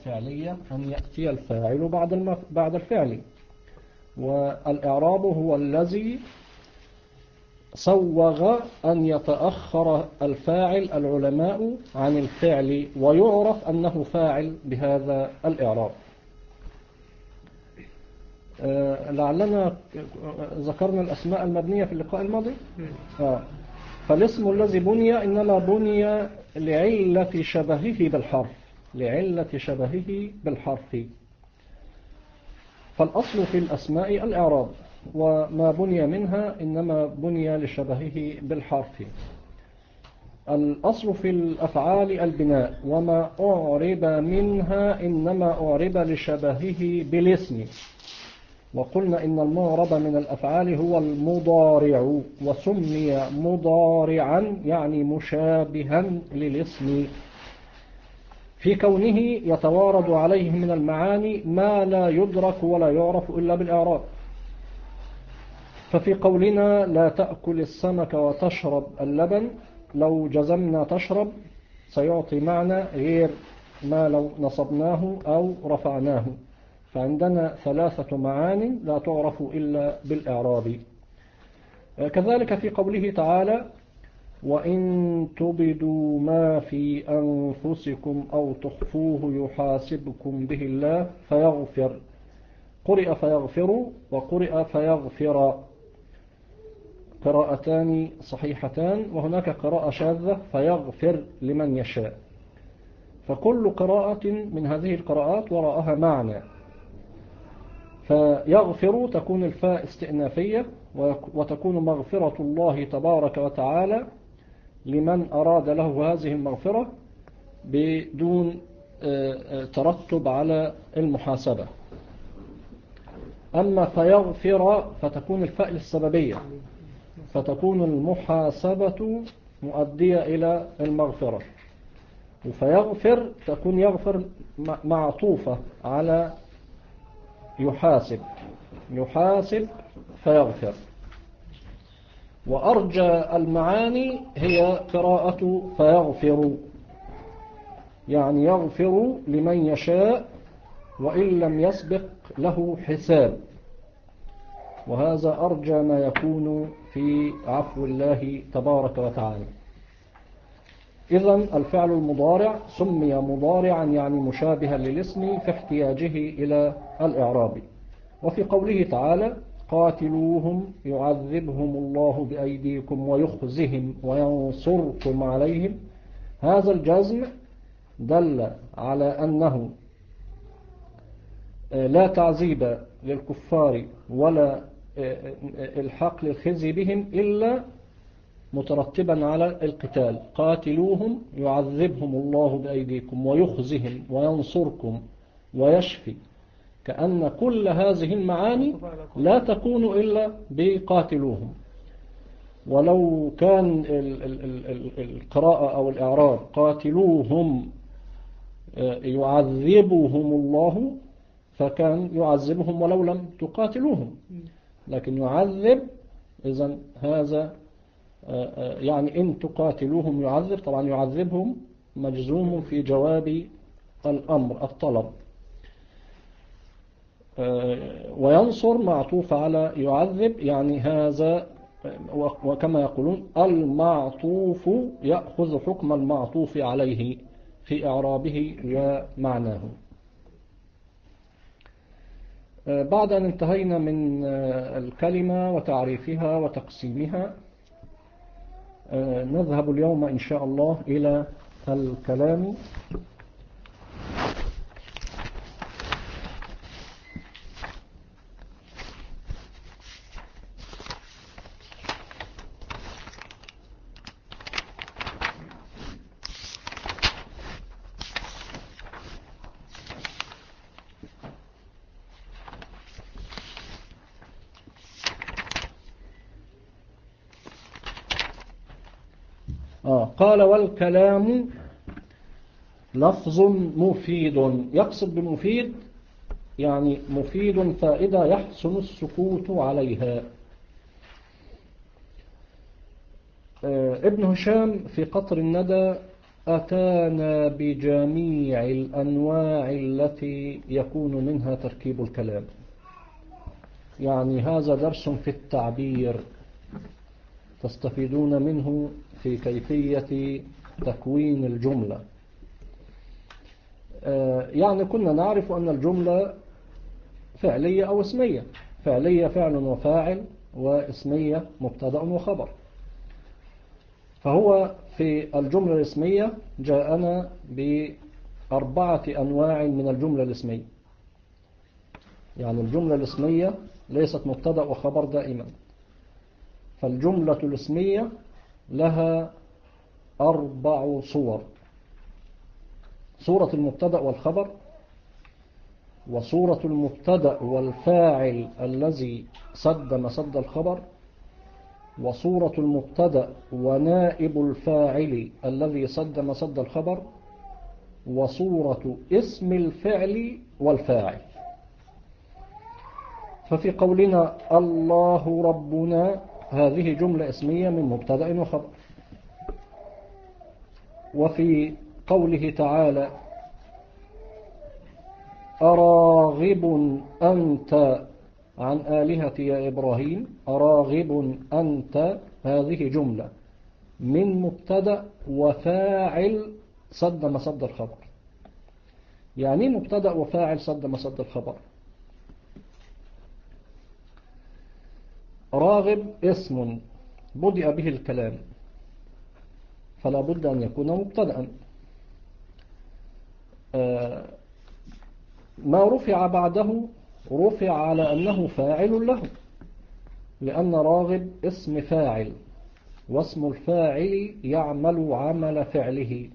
الفعلية أن يأتي الفاعل بعد الفعل، والإعراب هو الذي صوغ أن يتأخر الفاعل العلماء عن الفعل ويعرف أنه فاعل بهذا الإعراب. لعلنا ذكرنا الأسماء المبنية في اللقاء الماضي. فالاسم الذي بني إنما بني لعلة شبهه بالحرف، فالأصل في الأسماء الإعراب، وما بني منها إنما بني لشبهه بالحرف. الأصل في الأفعال البناء، وما أعرب منها إنما أعرب لشبهه بالاسم. وقلنا إن المعرب من الأفعال هو المضارع، وسمي مضارعا يعني مشابها للاسم في كونه يتوارد عليه من المعاني ما لا يدرك ولا يعرف إلا بالإعراب. ففي قولنا لا تأكل السمك وتشرب اللبن، لو جزمنا تشرب سيعطي معنى غير ما لو نصبناه أو رفعناه، فعندنا ثلاثة معان لا تعرف إلا بالإعراب. كذلك في قوله تعالى وإن تبدوا ما في أنفسكم أو تخفوه يحاسبكم به الله فيغفر، قرئ فيغفر وقرئ فيغفر، قراءتان صحيحتان، وهناك قراءة شاذة فيغفر لمن يشاء. فكل قراءة من هذه القراءات وراءها معنى. فيغفر تكون الفاء استئنافية، وتكون مغفرة الله تبارك وتعالى لمن أراد له هذه المغفرة بدون ترتب على المحاسبة. أما فيغفر فتكون الفاء السببية، فتكون المحاسبة مؤدية إلى المغفرة. وفيغفر تكون يغفر معطوفة على يحاسب فيغفر. وأرجى المعاني هي قراءة فيغفر، يعني يغفر لمن يشاء وإن لم يسبق له حساب، وهذا أرجى ما يكون في عفو الله تبارك وتعالى. إذن الفعل المضارع سمي مضارعا يعني مشابها للاسم في احتياجه إلى الإعراب. وفي قوله تعالى قاتلوهم يعذبهم الله بأيديكم ويخزهم وينصركم عليهم، هذا الجزم دل على أنه لا تعذيب للكفار ولا الحق للخزي بهم إلا مترتبا على القتال. قاتلوهم يعذبهم الله بأيديكم ويخزهم وينصركم ويشفي، كأن كل هذه المعاني لا تكون إلا بقاتلوهم. ولو كان القراءة أو الإعراب قاتلوهم يعذبهم الله فكان يعذبهم ولو لم تقاتلوهم، لكن يعذب إذن هذا يعني إن تقاتلوهم يعذب، طبعا يعذبهم مجزوم في جواب الأمر الطلب. وينصر معطوف على يعذب، يعني هذا وكما يقولون المعطوف يأخذ حكم المعطوف عليه في إعرابه ومعناه. بعد أن انتهينا من الكلمة وتعريفها وتقسيمها، نذهب اليوم إن شاء الله إلى الكلام. قال والكلام لفظ مفيد، يقصد بمفيد يعني مفيد فائدة يحسن السكوت عليها. ابن هشام في قطر الندى أتانا بجميع الأنواع التي يكون منها تركيب الكلام. يعني هذا درس في التعبير تستفيدون منه في كيفية تكوين الجملة. يعني كنا نعرف أن الجملة فعلية أو اسمية. فعلية فعل وفاعل، واسمية مبتدأ وخبر. فهو في الجملة الاسمية جاءنا بأربعة أنواع من الجملة الاسمية. يعني الجملة الاسمية ليست مبتدأ وخبر دائما، فالجملة الاسمية لها 4 صور: صورة المبتدأ والخبر، وصورة المبتدأ والفاعل الذي سد مسد الخبر، وصورة المبتدأ ونائب الفاعل الذي سد مسد الخبر، وصورة اسم الفعل والفاعل. ففي قولنا الله ربنا هذه جملة اسمية من مبتدأ وخبر. وفي قوله تعالى أراغب أنت عن آلهتي يا إبراهيم، أراغب أنت هذه جملة من مبتدأ وفاعل سد مسد الخبر. يعني مبتدأ وفاعل سد مسد الخبر. راغب اسم بدأ به الكلام، فلا بد أن يكون مبتدأ. ما رفع بعده رفع على أنه فاعل له، لأن راغب اسم فاعل، واسم الفاعل يعمل عمل فعله.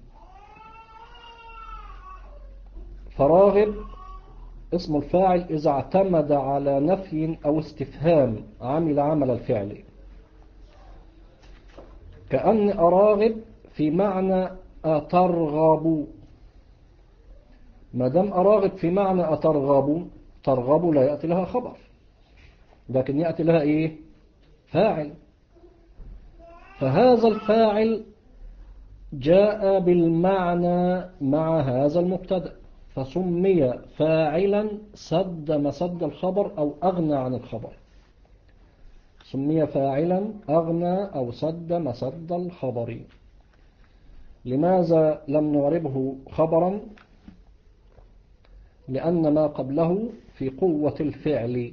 فراغب اسم الفاعل إذا اعتمد على نفي أو استفهام عمل عمل الفعل. كأن أراغب في معنى أترغب. ما دام أراغب في معنى أترغب، ترغب لا يأتي لها خبر، لكن يأتي لها إيه؟ فاعل. فهذا الفاعل جاء بالمعنى مع هذا المبتدأ، فسمي فاعلا سد مسد الخبر أو أغنى عن الخبر. سمي فاعلا أغنى أو سد مسد الخبر. لماذا لم نعربه خبرا؟ لأن ما قبله في قوة الفعل،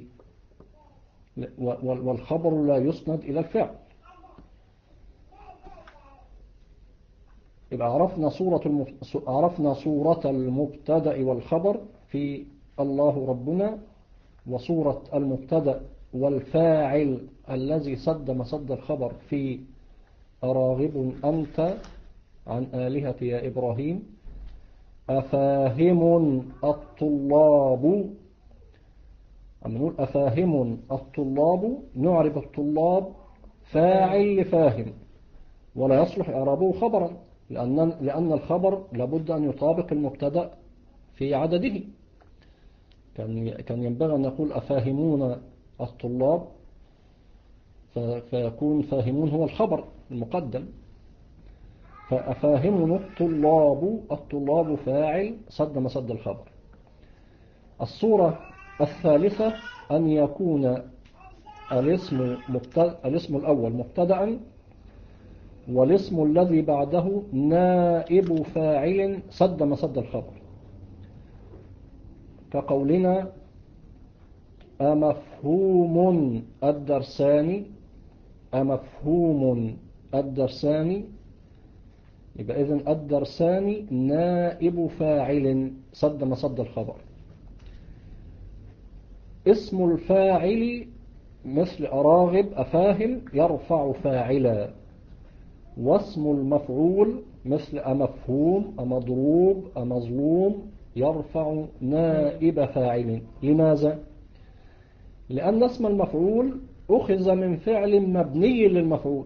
والخبر لا يسند إلى الفعل. يبقى عرفنا صورة المبتدأ والخبر في الله ربنا، وصورة المبتدأ والفاعل الذي سد مسد الخبر في أراغب أنت عن آلهتي يا إبراهيم. أفاهم الطلاب، أما نقول أفاهم الطلاب نعرب الطلاب فاعل لفاهم، ولا يصلح إعرابه خبرا، لأن الخبر لابد أن يطابق المبتدأ في عدده. كان ينبغي أن نقول أفاهمون الطلاب، فيكون فاهمون هو الخبر المقدم. فأفاهمون الطلاب فاعل سد مسد الخبر. الصورة الثالثة أن يكون الاسم الأول مبتدأ، والاسم الذي بعده نائب فاعل سد مسد الخبر، كقولنا أمفهوم الدرسان. أمفهوم الدرسان، يبقى إذن الدرسان نائب فاعل سد مسد الخبر. اسم الفاعل مثل أراغب أفاهم يرفع فاعلا، واسم المفعول مثل أمفهوم أمضروب أمظلوم يرفع نائب فاعل. لماذا؟ لأن اسم المفعول أخذ من فعل مبني للمفعول،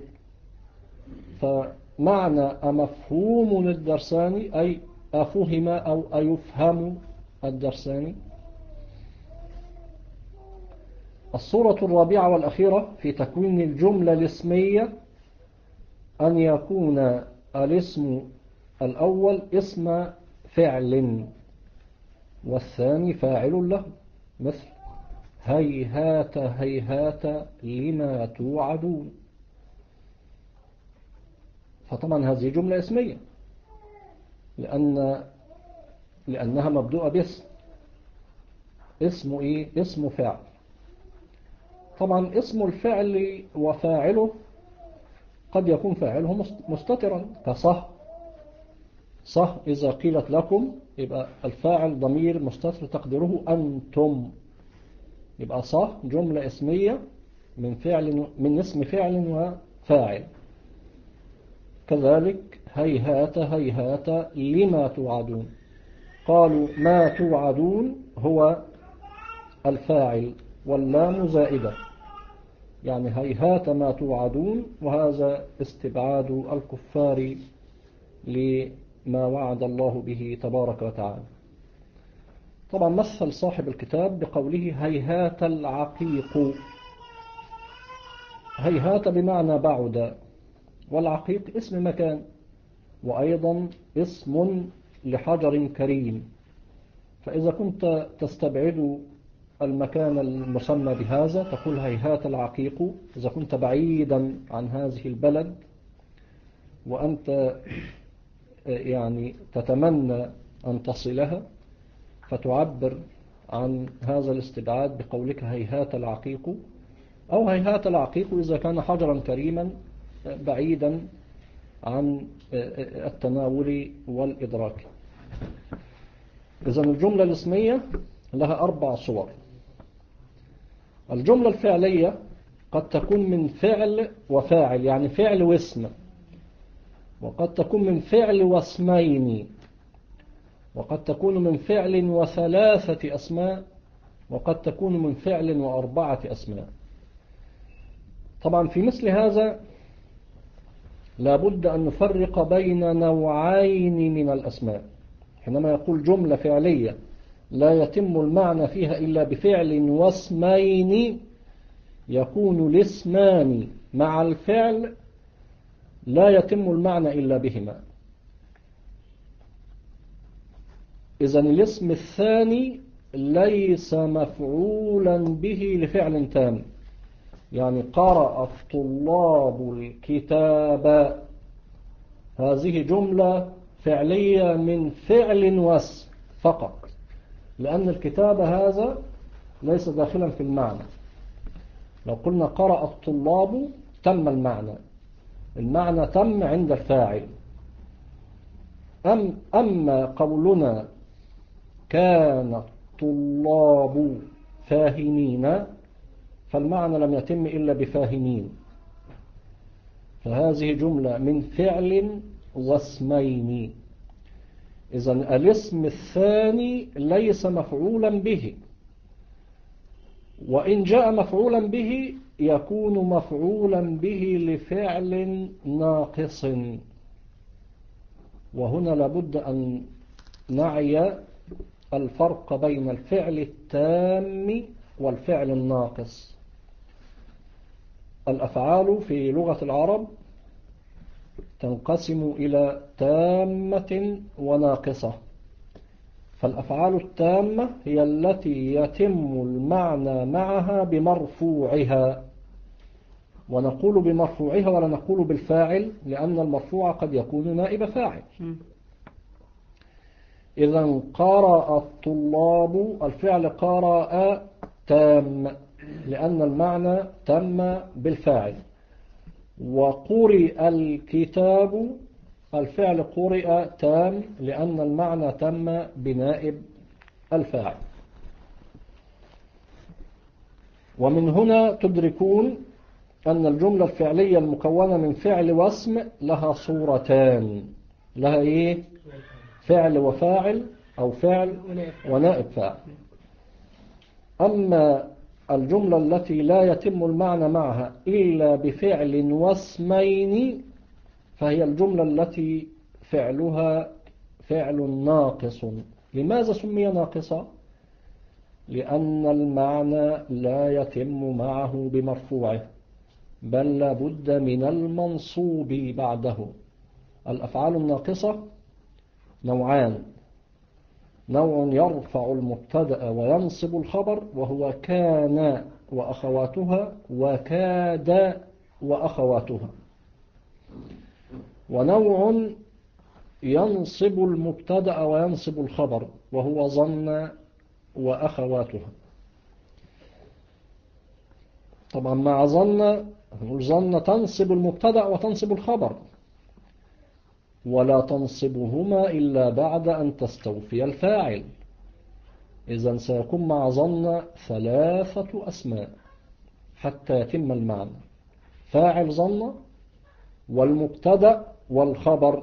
فمعنى أمفهوم الدرسان أي أفهم أو أيفهم الدرسان. الصورة الرابعة والأخيرة في تكوين الجملة الاسمية أن يكون الاسم الأول اسم فعل والثاني فاعل له، مثل هيهات هيهات لما توعدون. فطبعا هذه جملة اسمية لأنها مبدوءة باسم. اسمه إيه؟ اسم فعل. طبعا اسم الفعل وفاعله قد يكون فاعله مستترا كصه. صه إذا قيلت لكم يبقى الفاعل ضمير مستتر تقدره أنتم، يبقى صه جملة اسمية من اسم فعل وفاعل. كذلك هيهات هيهات لما توعدون، قالوا ما توعدون هو الفاعل واللام زائدة، يعني هيهات ما توعدون، وهذا استبعاد الكفار لما وعد الله به تبارك وتعالى. طبعا مثل صاحب الكتاب بقوله هيهات العقيق. هيهات بمعنى بعد، والعقيق اسم مكان، وأيضا اسم لحجر كريم. فإذا كنت تستبعد المكان المسمى بهذا تقول هيهات العقيق. إذا كنت بعيدا عن هذه البلد وأنت يعني تتمنى أن تصلها فتعبر عن هذا الاستبعاد بقولك هيهات العقيق، أو هيهات العقيق إذا كان حجرا كريما بعيدا عن التناول والإدراك. إذن الجملة الاسمية لها 4 صور. الجملة الفعلية قد تكون من فعل وفاعل، يعني فعل واسم، وقد تكون من فعل واسمين، وقد تكون من فعل و3 أسماء، وقد تكون من فعل و4 أسماء. طبعا في مثل هذا لابد أن نفرق بين نوعين من الأسماء. حينما يقول جملة فعلية لا يتم المعنى فيها إلا بفعل واسمين، يكون الاسمان مع الفعل لا يتم المعنى إلا بهما. إذن الاسم الثاني ليس مفعولا به لفعل تام، يعني قرأ الطلاب الكتاب، هذه جملة فعلية من فعل واسم فقط، لأن الكتاب هذا ليس داخلا في المعنى. لو قلنا قرأ الطلاب تم المعنى تم عند الفاعل. أما قولنا كان الطلاب فاهمين فالمعنى لم يتم إلا بفاهمين، فهذه جملة من فعل واسمين. إذن الاسم الثاني ليس مفعولا به، وإن جاء مفعولا به يكون مفعولا به لفعل ناقص. وهنا لابد أن نعي الفرق بين الفعل التام والفعل الناقص. الأفعال في لغة العرب تنقسم إلى تامة وناقصة. فالأفعال التامة هي التي يتم المعنى معها بمرفوعها، ونقول بمرفوعها ولا نقول بالفاعل، لأن المرفوع قد يكون نائب فاعل. إذن قرأ الطلاب، الفعل قرأ تام لأن المعنى تم بالفاعل. وقرئ الكتاب، الفعل قرئ تام لأن المعنى تم بنائب الفاعل. ومن هنا تدركون أن الجملة الفعلية المكونة من فعل واسم لها صورتان. لها إيه؟ فعل وفاعل، أو فعل ونائب فاعل. أما الجملة التي لا يتم المعنى معها إلا بفعل واسمين فهي الجملة التي فعلها فعل ناقص. لماذا سمي ناقصة؟ لأن المعنى لا يتم معه بمرفوعه، بل لابد من المنصوب بعده. الأفعال الناقصة نوعان: نوع يرفع المبتدأ وينصب الخبر وهو كان وأخواتها وكاد وأخواتها، ونوع ينصب المبتدأ وينصب الخبر وهو ظن وأخواتها. طبعا مع ظن تنصب المبتدأ وتنصب الخبر، ولا تنصبهما إلا بعد أن تستوفي الفاعل. إذن سيكون مع ظن 3 أسماء حتى يتم المعنى: فاعل ظن والمبتدأ والخبر.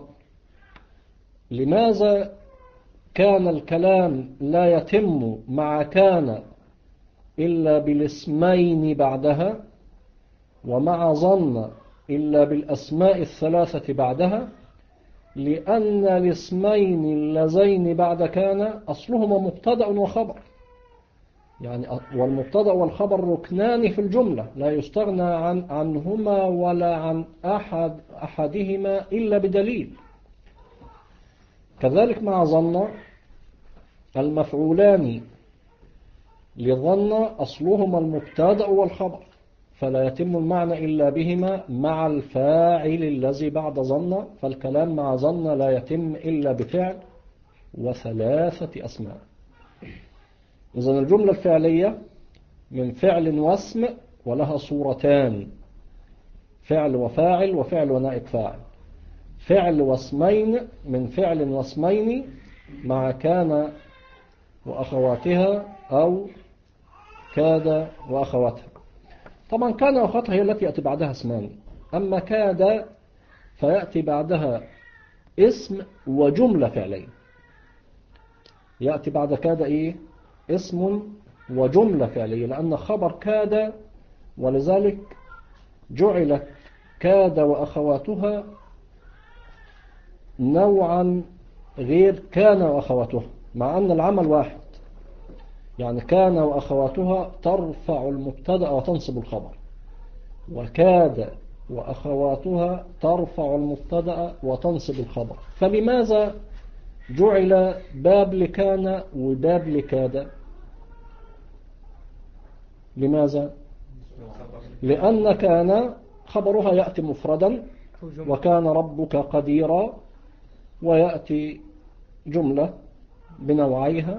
لماذا كان الكلام لا يتم مع كان إلا بالاسمين بعدها، ومع ظن إلا بالأسماء 3 بعدها؟ لأن الاسمين اللذين بعد كان أصلهما مبتدأ وخبر، يعني والمبتدأ والخبر ركنان في الجملة لا يستغنى عنهما ولا عن أحدهما إلا بدليل. كذلك مع ظن المفعولان لظن أصلهما المبتدأ والخبر، فلا يتم المعنى إلا بهما مع الفاعل الذي بعد ظن، فالكلام مع ظن لا يتم إلا بفعل و3 أسماء. إذن الجملة الفعلية من فعل واسم ولها صورتان: فعل وفاعل وفعل ونائب فاعل. فعل واسمين من فعل واسمين مع كان وأخواتها أو كاد وأخواتها. طبعا كان وأخواتها هي التي يأتي بعدها اسمان، أما كاد فيأتي بعدها اسم وجملة فعلية. يأتي بعد كاد إيه؟ اسم وجملة فعلية، لأن خبر كاد، ولذلك جعلت كاد وأخواتها نوعا غير كان وأخواتها، مع أن العمل واحد. يعني كان وأخواتها ترفع المبتدأ وتنصب الخبر، وكاد وأخواتها ترفع المبتدأ وتنصب الخبر. فلماذا جعل باب لكان وباب لكاد؟ لماذا؟ لأن كان خبرها يأتي مفردا وكان ربك قديرا، ويأتي جملة بنوعيها: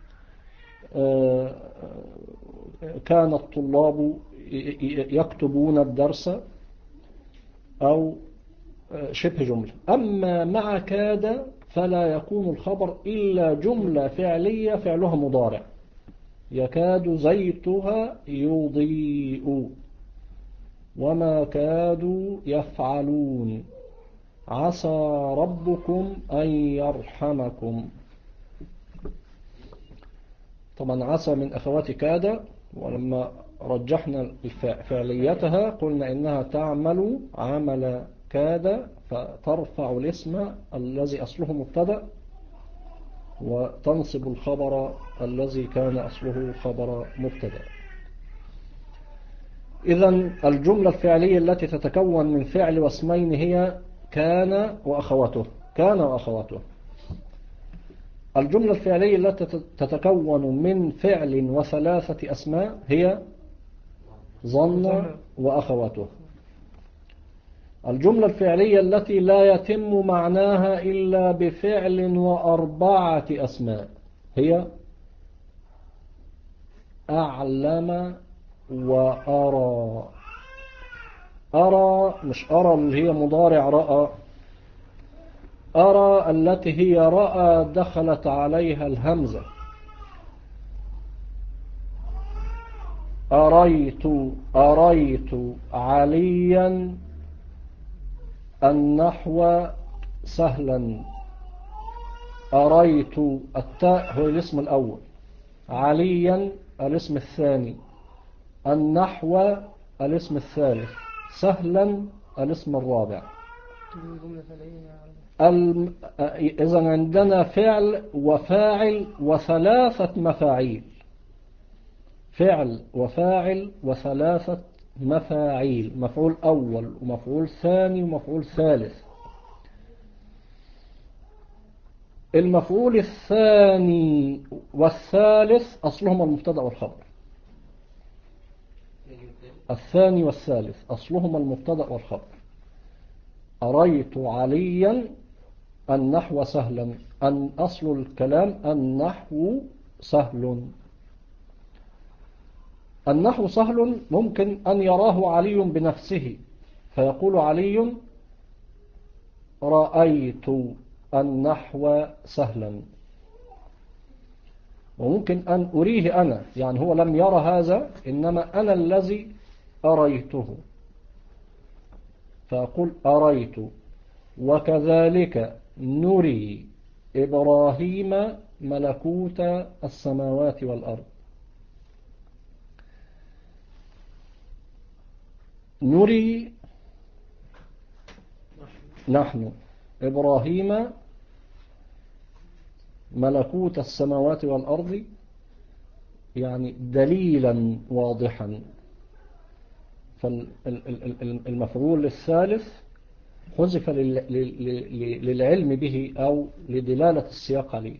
كان الطلاب يكتبون الدرس، أو شبه جملة. أما مع كاد فلا يكون الخبر إلا جملة فعلية فعلها مضارع: يكاد زيتها يضيء، وما كادوا يفعلون، عسى ربكم أن يرحمكم. طبعا عسى من أخوات كاد، ولما رجحنا فعليتها قلنا إنها تعمل عمل كاد، فترفع الاسم الذي أصله مبتدأ وتنصب الخبر الذي كان أصله خبر مبتدأ. إذن الجملة الفعلية التي تتكون من فعل واسمين هي كان وأخواته. كان وأخواته. الجملة الفعلية التي تتكون من فعل و3 أسماء هي ظن وأخواته. الجملة الفعلية التي لا يتم معناها إلا بفعل و4 أسماء هي أعلم وأرى. أرى مش أرى اللي هي مضارع رأى، أرى التي هي رأى دخلت عليها الهمزة. أريت عليا النحو سهلا. أريت التاء هو الاسم الأول، عليا الاسم الثاني، النحو الاسم الثالث، سهلا الاسم الرابع. إذن عندنا فعل وفاعل و3 مفاعيل. فعل وفاعل و3 مفاعيل: مفعول أول ومفعول ثاني ومفعول ثالث. المفعول الثاني والثالث أصلهما المبتدأ والخبر. الثاني والثالث أصلهما المبتدأ والخبر. أريت عليا النحو سهلا، أن أصل الكلام النحو سهل. النحو سهل ممكن أن يراه علي بنفسه فيقول علي رأيت النحو سهلا، وممكن أن أريه أنا، يعني هو لم يرى هذا إنما أنا الذي أريته فأقول أريت. وكذلك نري إبراهيم ملكوت السماوات والأرض. نري نحن إبراهيم ملكوت السماوات والأرض، يعني دليلا واضحا. فالمفعول الثالث حذف للعلم به أو لدلالة السياق عليه.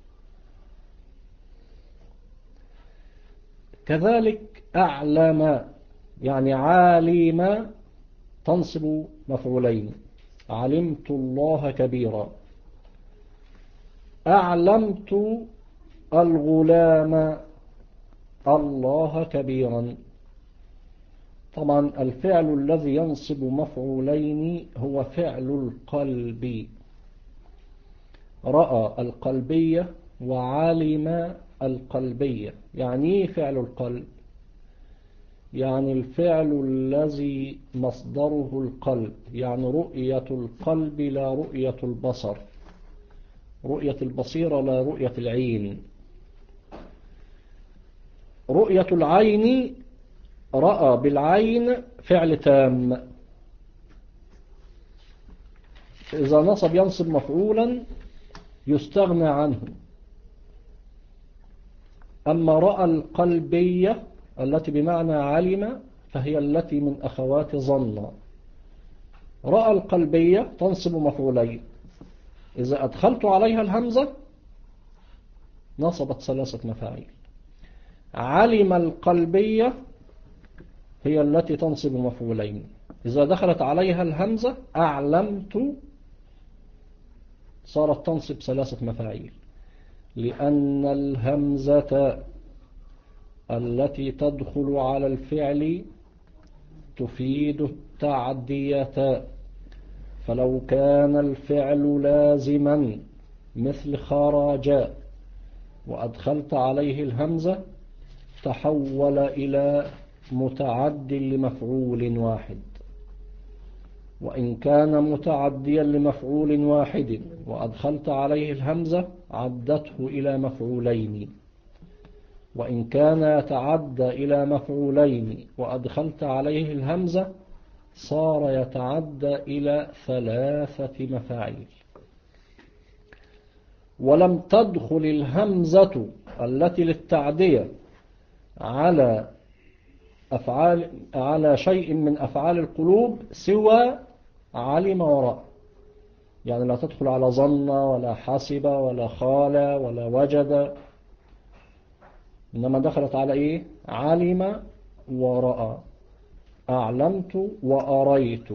كذلك أعلم يعني عالم تنصب مفعولين، علمت الله كبيرا. أعلمت الغلام الله كبيرا. طبعا الفعل الذي ينصب مفعولين هو فعل القلب. رأى القلبية وعلم القلبية. يعني ايه فعل القلب؟ يعني الفعل الذي مصدره القلب، يعني رؤية القلب لا رؤية البصر، رؤية البصيرة لا رؤية العين. رؤية العين رأى بالعين فعل تام، إذا نصب ينصب مفعولا يستغنى عنه. أما رأى القلبية التي بمعنى علم فهي التي من أخوات ظن. رأى القلبية تنصب مفعولين، إذا أدخلت عليها الهمزة نصبت ثلاثة مفاعيل. علم القلبية هي التي تنصب مفعولين، إذا دخلت عليها الهمزة أعلمت صارت تنصب ثلاثة مفاعيل، لأن الهمزة التي تدخل على الفعل تفيد التعدية. فلو كان الفعل لازما مثل خرج وأدخلت عليه الهمزة تحول إلى متعد لمفعول واحد، وإن كان متعديا لمفعول واحد وأدخلت عليه الهمزة عدته إلى مفعولين، وإن كان يتعدى إلى مفعولين وأدخلت عليه الهمزة صار يتعدى إلى ثلاثة مفاعيل. ولم تدخل الهمزة التي للتعدية على شيء من أفعال القلوب سوى علم ورأى، يعني لا تدخل على ظن ولا حسب ولا خال ولا وجد، إنما دخلت على إيه؟ علم ورأى. أعلمت وأريت.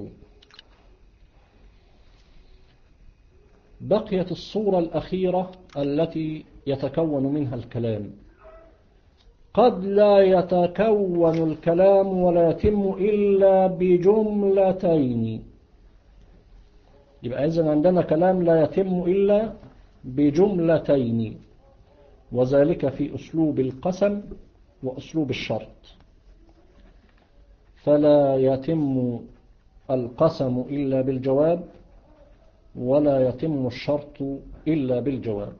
بقيت الصورة الأخيرة التي يتكون منها الكلام. قد لا يتكون الكلام ولا يتم إلا بجملتين. يبقى إذن عندنا كلام لا يتم إلا بجملتين، وذلك في أسلوب القسم وأسلوب الشرط. فلا يتم القسم إلا بالجواب، ولا يتم الشرط إلا بالجواب.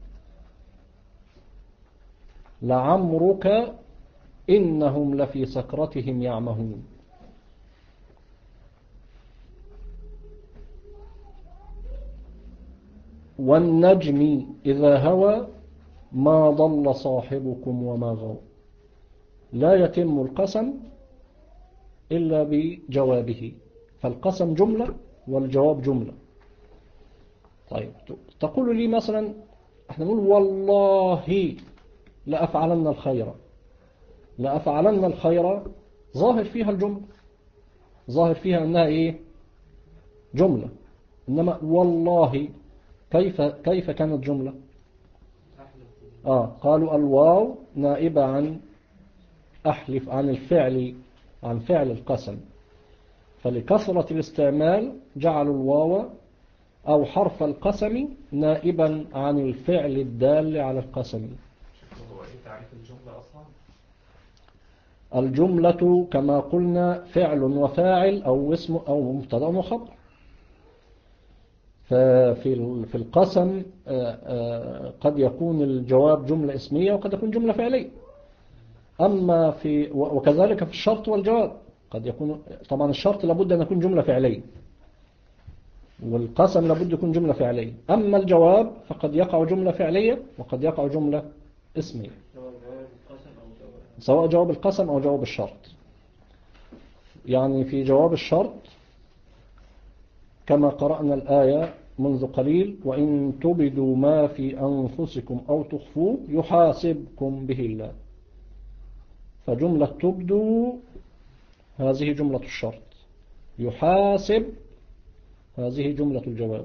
لعمرك إنهم لفي سكرتهم يعمهون. والنجم إذا هوى ما ضل صاحبكم وما غوى. لا يتم القسم إلا بجوابه، فالقسم جملة والجواب جملة. طيب تقول لي مثلا احنا نقول والله لأفعلن الخير، لأفعلن الخير ظاهر فيها الجملة، ظاهر فيها أنها إيه؟ جملة. إنما والله كيف كانت جملة؟ قالوا الواو نائبة عن أحلف، عن الفعل، عن فعل القسم، فلكثرة الاستعمال جعلوا الواو أو حرف القسم نائبا عن الفعل الدال على القسم. هو إيه تعريف الجملة أصلا؟ الجملة كما قلنا فعل وفاعل أو اسم أو مبتدأ وخبر. ففي القسم قد يكون الجواب جملة اسمية وقد يكون جملة فعلية. أما وكذلك في الشرط والجواب قد يكون، طبعا الشرط لابد أن يكون جملة فعلية والقسم لابد يكون جملة فعلية. أما الجواب فقد يقع جملة فعلية وقد يقع جملة اسمية، سواء جواب القسم أو جواب الشرط. يعني في جواب الشرط كما قرأنا الآية منذ قليل: وإن تبدوا ما في أنفسكم أو تخفوه يحاسبكم به الله. فجملة تبدوا هذه جملة الشرط، يحاسب هذه جملة الجواب.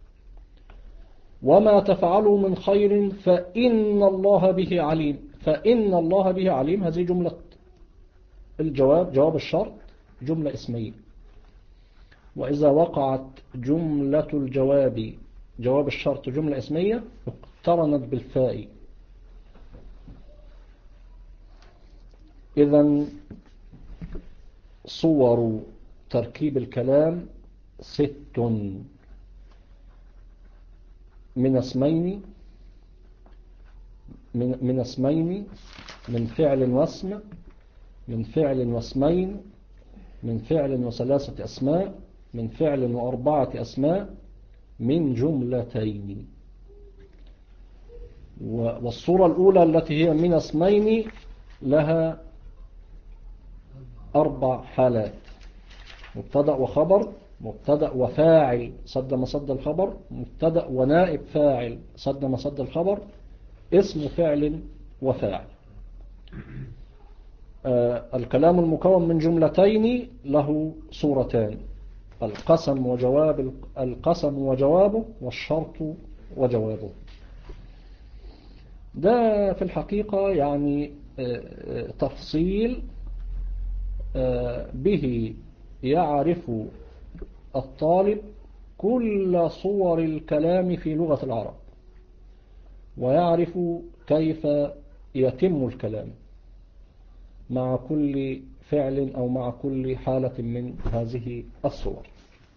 وما تفعلوا من خير فإن الله به عليم، فإن الله به عليم هذه جملة الجواب، جواب الشرط جملة اسمية. وإذا وقعت جملة الجواب جواب الشرط جملة اسمية اقترنت بالفاء. إذن صور تركيب الكلام 6: من اسمين، من اسمين، من فعل واسم، من فعل واسمين، من فعل وثلاثة أسماء، من فعل وأربعة أسماء، من جملتين. والصورة الأولى التي هي من اسمين لها 4 حالات: مبتدأ وخبر، مبتدأ وفاعل سد مصد الخبر، مبتدأ ونائب فاعل سد مصد الخبر، اسم فعل وفاعل. الكلام المكون من جملتين له صورتان: القسم وجوابه، والشرط وجوابه. ده في الحقيقة يعني تفصيل به يعرف الطالب كل صور الكلام في لغة العرب، ويعرف كيف يتم الكلام مع كل فعل أو مع كل حالة من هذه الصور.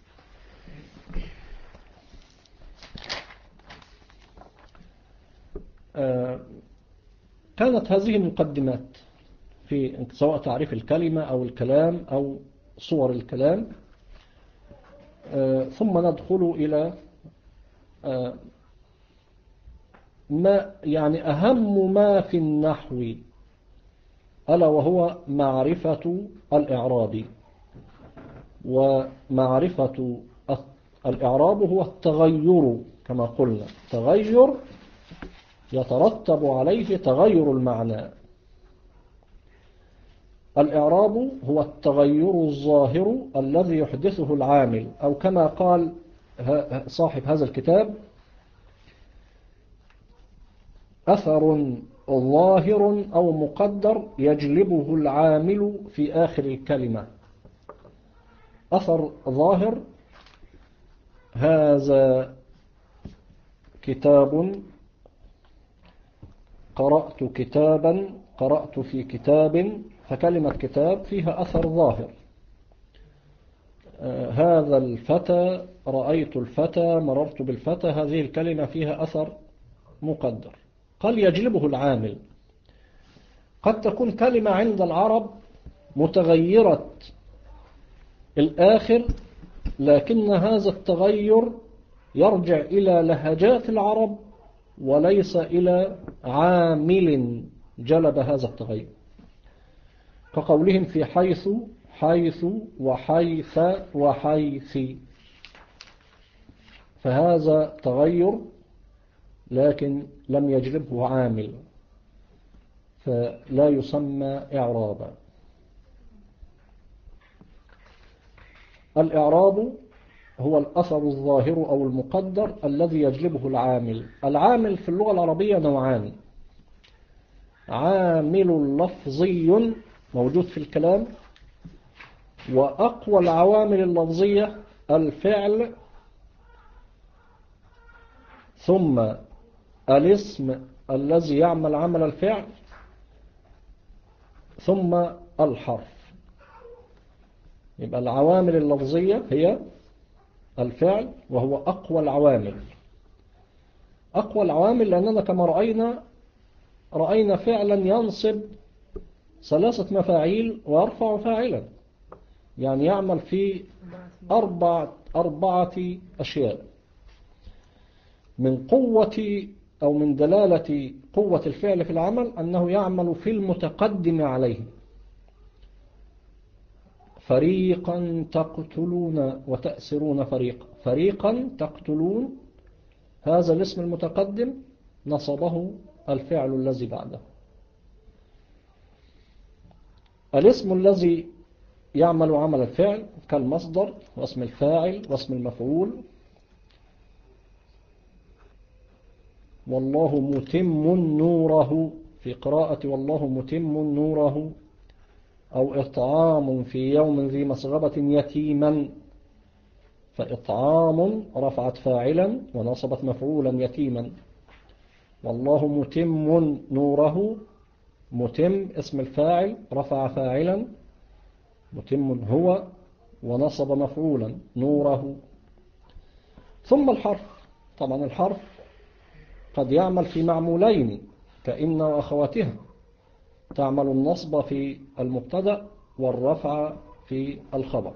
كانت هذه المقدمات في سواء تعريف الكلمة أو الكلام أو صور الكلام. ثم ندخل إلى ما يعني أهم ما في النحو، ألا وهو معرفة الإعراب. ومعرفة الإعراب هو التغير، كما قلنا تغير يترتب عليه تغير المعنى. الإعراب هو التغير الظاهر الذي يحدثه العامل، أو كما قال صاحب هذا الكتاب: أثر ظاهر أو مقدر يجلبه العامل في آخر الكلمة. أثر ظاهر: هذا كتاب، قرأت كتابا، قرأت في كتاب، فكلمة كتاب فيها أثر ظاهر. هذا الفتى، رأيت الفتى، مررت بالفتى، هذه الكلمة فيها أثر مقدر. قال يجلبه العامل. قد تكون كلمة عند العرب متغيرة الآخر، لكن هذا التغير يرجع إلى لهجات العرب وليس إلى عامل جلب هذا التغير، كقولهم في حيث، حيث وحيث وحيث. فهذا تغير لكن لم يجلبه عامل فلا يسمى إعرابا. الإعراب هو الأثر الظاهر أو المقدر الذي يجلبه العامل. العامل في اللغة العربية نوعان: عامل لفظي موجود في الكلام، وأقوى العوامل اللفظية الفعل ثم الاسم الذي يعمل عمل الفعل ثم الحرف. يبقى العوامل اللفظية هي الفعل وهو أقوى العوامل. أقوى العوامل لأننا كما رأينا فعلا ينصب 3 مفاعيل ويرفع فاعلا، يعني يعمل في أربعة أشياء. من قوة أو من دلالة قوة الفعل في العمل أنه يعمل في المتقدم عليه. فريقا تقتلون وتأسرون فريقا، فريقا تقتلون هذا الاسم المتقدم نصبه الفعل الذي بعده. الاسم الذي يعمل عمل الفعل كالمصدر واسم الفاعل واسم المفعول. والله متم نوره في قراءة والله متم نوره، أو إطعام في يوم ذي مسغبة يتيما، فإطعام رفعت فاعلا ونصبت مفعولا يتيما. والله متم نوره، متم اسم الفاعل رفع فاعلا، متم هو ونصب مفعولا نوره. ثم الحرف، طبعا الحرف قد يعمل في معمولين كإن وأخواتها، تعمل النصب في المبتدأ والرفع في الخبر.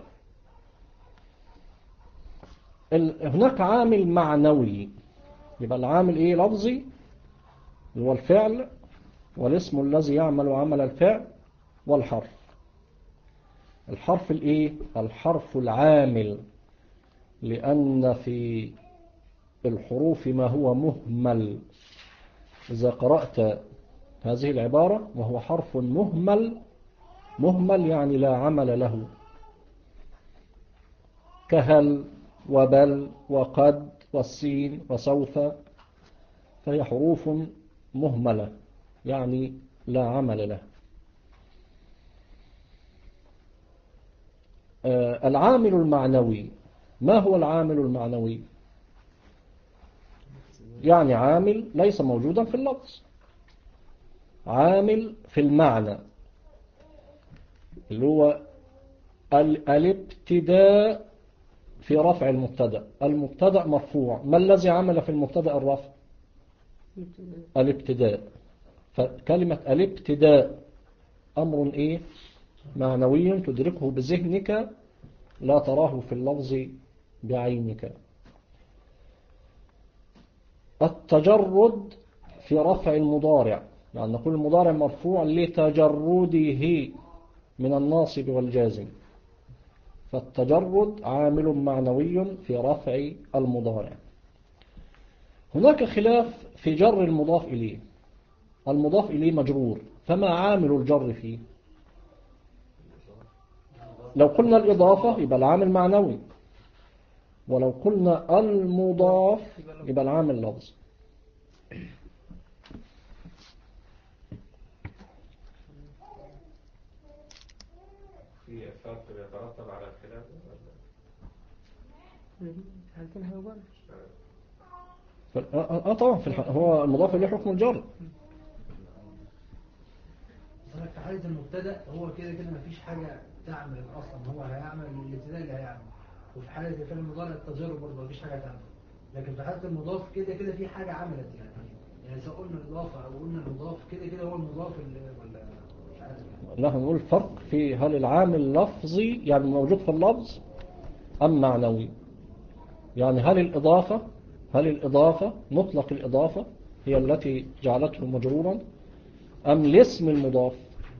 هناك عامل معنوي، يبقى العامل ايه؟ لفظي هو الفعل والاسم الذي يعمل عمل الفعل والحرف. الحرف الايه؟ الحرف العامل، لأن في الحروف ما هو مهمل. إذا قرأت هذه العبارة وهو حرف مهمل، مهمل يعني لا عمل له، كهل وبل وقد والسين وسوف، فهي حروف مهملة يعني لا عمل له. العامل المعنوي، ما هو العامل المعنوي؟ يعني عامل ليس موجودا في اللفظ، عامل في المعنى، اللي هو الابتداء في رفع المبتدأ. المبتدأ مرفوع، ما الذي عمل في المبتدأ الرفع؟ الابتداء. فكلمة الابتداء أمر إيه؟ معنوي تدركه بذهنك لا تراه في اللفظ بعينك. التجرد في رفع المضارع، يعني نقول المضارع مرفوع لتجرده من الناصب والجازم، فالتجرد عامل معنوي في رفع المضارع. هناك خلاف في جر المضاف إليه. المضاف إليه مجرور، فما عامل الجر فيه؟ لو قلنا الإضافة يبقى العامل معنوي، ولو قلنا المضاف يبقى العامل لفظ. في فرق يترتب على الخلاف طبعا هو المضاف إليه حكم الجر. في حالة المبتدأ هو كده كده مفيش حاجة تعمل أصلا، هو هيعمل الابتداء اللي هيعمل. وفي حالة الفعل المضارع التجرب برضه مفيش حاجة تعمل. لكن في حالة المضاف كده كده في حاجة عملت، يعني سواء قلنا الإضافة أو قلنا المضاف كده كده هو المضاف ولا مش عارف يعني. لا، هنقول فرق في هل العامل لفظي يعني موجود في اللفظ أم معنوي. يعني هل الإضافة مطلق الإضافة هي التي جعلته مجرورا أم الاسم المضاف؟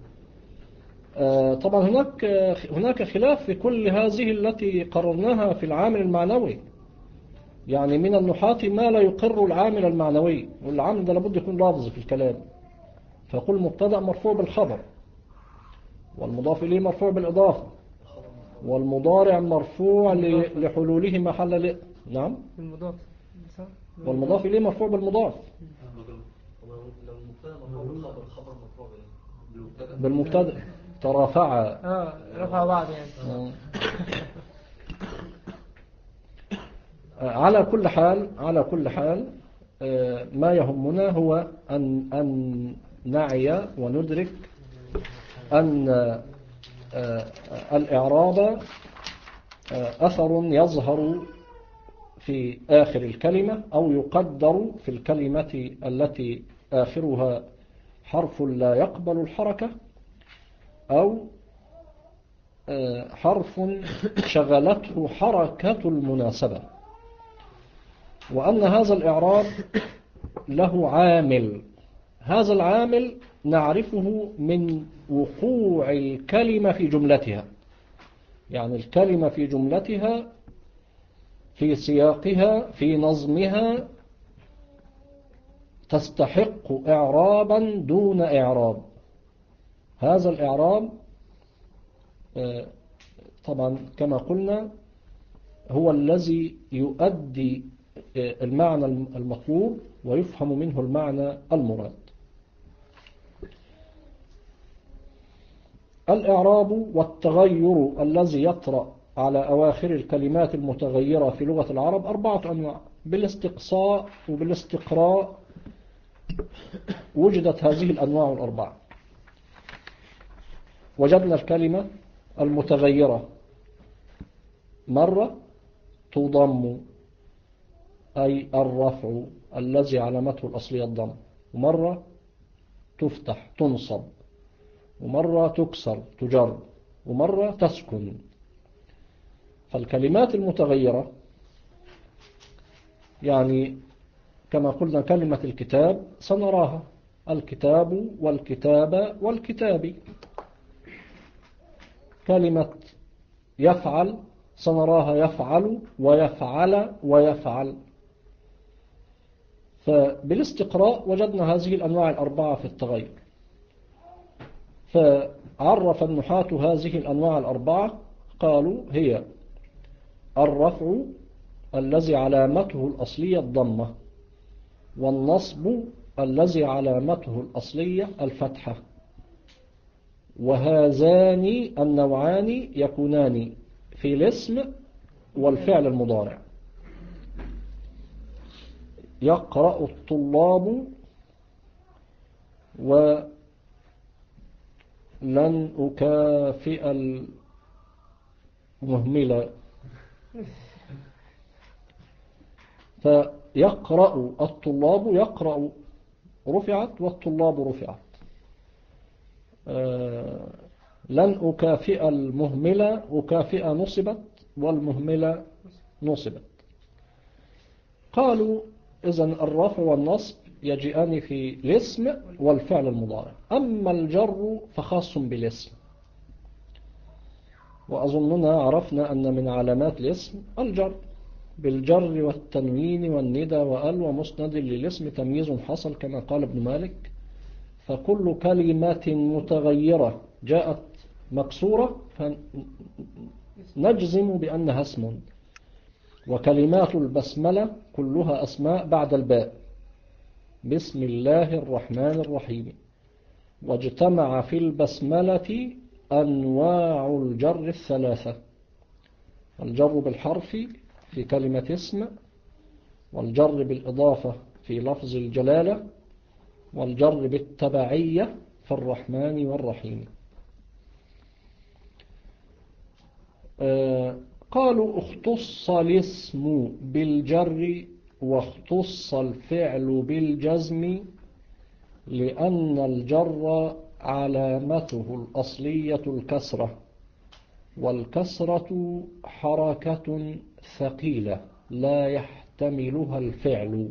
طبعا هناك خلاف في كل هذه التي قررناها في العامل المعنوي. يعني من النحاة ما لا يقر العامل المعنوي، والعامل ده لابد يكون لفظ في الكلام. فقل مبتدأ مرفوع بالخبر، والمضاف إليه مرفوع بالإضافة، والمضارع مرفوع لحلوله محل نعم، المضاف صح؟ والمضاف إليه مرفوع بالمضاف. لو المبتدا مرفوع بالخبر، الخبر مرفوع بالمبتدأ ترافع. رفع بعض يعني. على كل حال ما يهمنا هو أن نعي وندرك أن الإعراب أثر يظهر في آخر الكلمة أو يقدر في الكلمة التي آخرها حرف لا يقبل الحركة، أو حرف شغلته حركة المناسبة. وأن هذا الإعراب له عامل، هذا العامل نعرفه من وقوع الكلمة في جملتها، يعني الكلمة في جملتها، في سياقها، في نظمها، تستحق إعرابا دون إعراب. هذا الإعراب طبعا كما قلنا هو الذي يؤدي المعنى المطلوب ويفهم منه المعنى المراد. الإعراب والتغير الذي يطرأ على أواخر الكلمات المتغيرة في لغة العرب 4 أنواع. بالاستقصاء وبالاستقراء وجدت هذه الأنواع 4. وجدنا الكلمة المتغيرة مرة تضم، أي الرفع الذي علامته الأصلية الضم، ومرة تفتح تنصب، ومرة تكسر تجر، ومرة تسكن. فالكلمات المتغيرة يعني كما قلنا كلمة الكتاب سنراها الكتاب والكتاب والكتاب. كلمة يفعل سنراها يفعل ويفعل ويفعل. فبالاستقراء وجدنا هذه الأنواع 4 في التغير. فعرف النحاة هذه الأنواع 4، قالوا هي الرفع الذي علامته الأصلية الضمة، والنصب الذي علامته الأصلية الفتحة، وهذان النوعان يكونان في الاسم والفعل المضارع. يقرأ الطلاب ولن أكافئ المهملة. فيقرأ الطلاب، يقرأ رفعت والطلاب رفعت. لن أكافئ المهملة، أكافئ نصبت والمهملة نصبت. قالوا إذن الرفع والنصب يجيئان في الاسم والفعل المضارع. أما الجر فخاص بالاسم، وأظننا عرفنا أن من علامات الاسم الجر، بالجر والتنوين والندى وأل ومسند للاسم تمييز حصل كما قال ابن مالك. فكل كلمة متغيرة جاءت مكسورة فنجزم بأنها اسم. وكلمات البسملة كلها أسماء بعد الباء، بسم الله الرحمن الرحيم. واجتمع في البسملة أنواع الجر 3: الجر بالحرف في كلمة اسم، والجر بالإضافة في لفظ الجلالة، والجر بالتبعية في الرحمن والرحيم. قالوا اختص الاسم بالجر واختص الفعل بالجزم، لأن الجر علامته الأصلية الكسرة، والكسرة حركة ثقيلة لا يحتملها الفعل،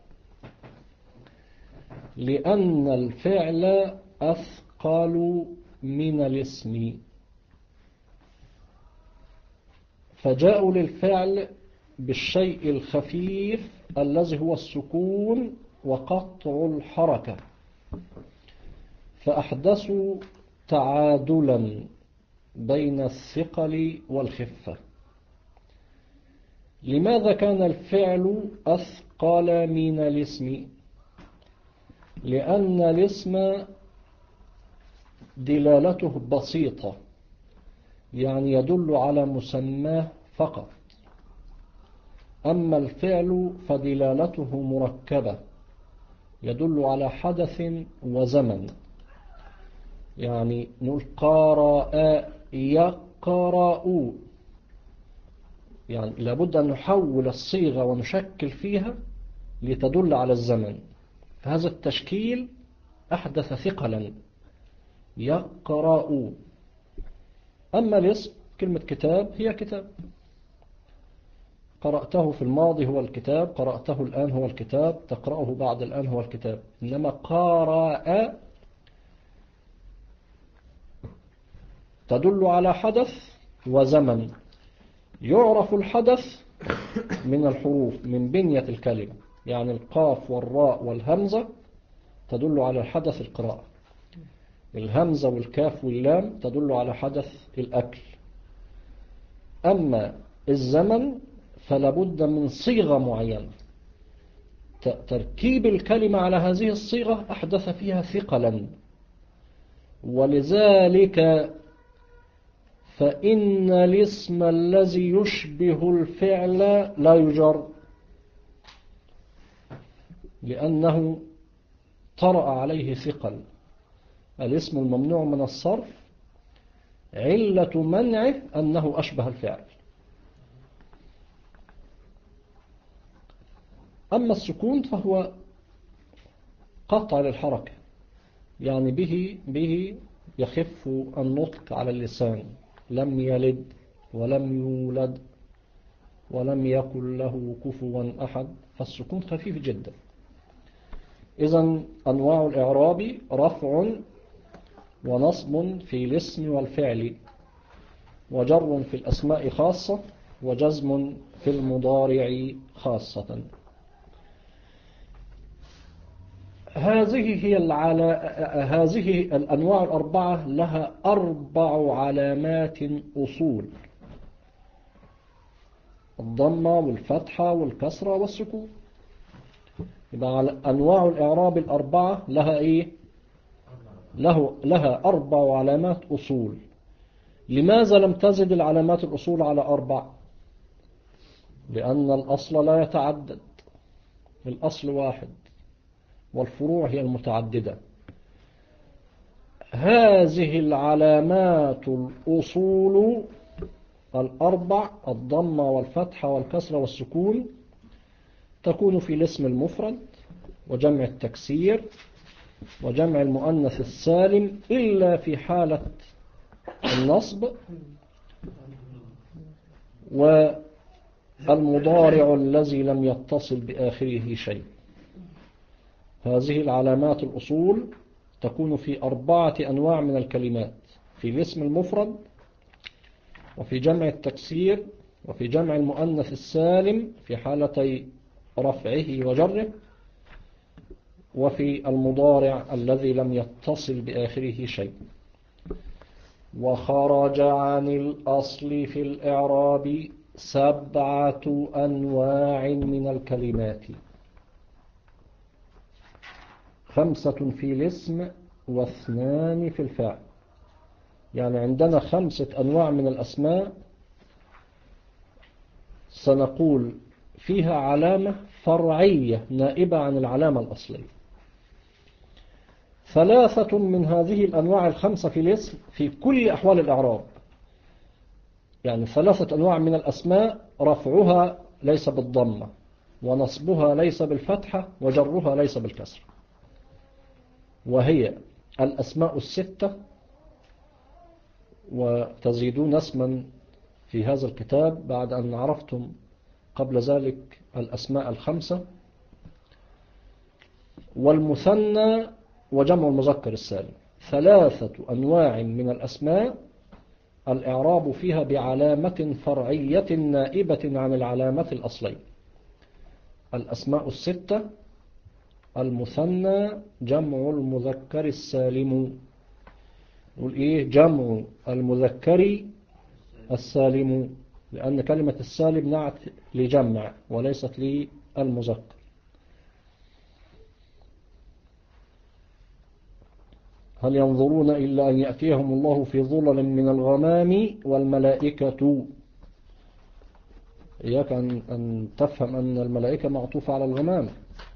لأن الفعل أثقل من الاسم. فجاءوا للفعل بالشيء الخفيف الذي هو السكون وقطع الحركة، فأحدثوا تعادلا بين الثقل والخفة. لماذا كان الفعل أثقل من الاسم؟ لأن الاسم دلالته بسيطة، يعني يدل على مسماه فقط، أما الفعل فدلالته مركبة، يدل على حدث وزمن. يعني نقول قرأ يقرأ، يعني لابد أن نحول الصيغة ونشكل فيها لتدل على الزمن، فهذا التشكيل أحدث ثقلا، يقرأ. أما الاسم كلمة كتاب هي كتاب، قرأته في الماضي هو الكتاب، قرأته الآن هو الكتاب، تقرأه بعد الآن هو الكتاب. إنما قرأ تدل على حدث وزمن، يعرف الحدث من الحروف، من بنية الكلمة، يعني القاف والراء والهمزة تدل على حدث القراءة، الهمزة والكاف واللام تدل على حدث الأكل. أما الزمن فلابد من صيغة معينة، تركيب الكلمة على هذه الصيغة أحدث فيها ثقلا، ولذلك فإن الاسم الذي يشبه الفعل لا يجر، لأنه طرأ عليه ثقل. الاسم الممنوع من الصرف علة منعه أنه أشبه الفعل. أما السكون فهو قطع للحركة، يعني به يخف النطق على اللسان. لم يلد ولم يولد ولم يكن له كفوا أحد، فالسكون خفيف جدا. إذن أنواع الإعراب رفع ونصب في الاسم والفعل، وجر في الأسماء خاصة، وجزم في المضارع خاصة. هذه الأنواع الأربعة لها 4 علامات أصول: الضمة والفتحة والكسرة والسكون. يبقى أنواع الإعراب الأربعة لها إيه؟ لها 4 علامات أصول. لماذا لم تزد العلامات الأصول على 4؟ لأن الأصل لا يتعدد، الأصل واحد والفروع هي المتعددة. هذه العلامات الأصول 4 الضمة والفتحة والكسرة والسكون تكون في الاسم المفرد وجمع التكسير وجمع المؤنث السالم، إلا في حالة النصب والمضارع الذي لم يتصل بآخره شيء. هذه العلامات الأصول تكون في 4 أنواع من الكلمات: في الاسم المفرد، وفي جمع التكسير، وفي جمع المؤنث السالم في حالتي رفعه وجره، وفي المضارع الذي لم يتصل بآخره شيء. وخرج عن الأصل في الإعراب 7 أنواع من الكلمات: 5 في الاسم و2 في الفعل. يعني عندنا 5 أنواع من الأسماء سنقول فيها علامة فرعية نائبة عن العلامة الأصلية. 3 من هذه الأنواع ال5 في الاسم في كل أحوال الإعراب، يعني 3 أنواع من الأسماء رفعها ليس بالضمة، ونصبها ليس بالفتحة، وجرها ليس بالكسر، وهي الأسماء 6، وتزيدون اسما في هذا الكتاب بعد أن عرفتم قبل ذلك الأسماء 5، والمثنى وجمع المذكر السالم. 3 أنواع من الأسماء الإعراب فيها بعلامة فرعية نائبة عن العلامة الأصلية. الأسماء الستة: المثنى جمع المذكر السالم. نقول إيه؟ جمع المذكر السالم، لأن كلمة السالم نعت لجمع وليست للمذكر. هل ينظرون إلا أن يأتيهم الله في ظلل من الغمام والملائكة. إياك أن تفهم أن الملائكة معطوفة على الغمام.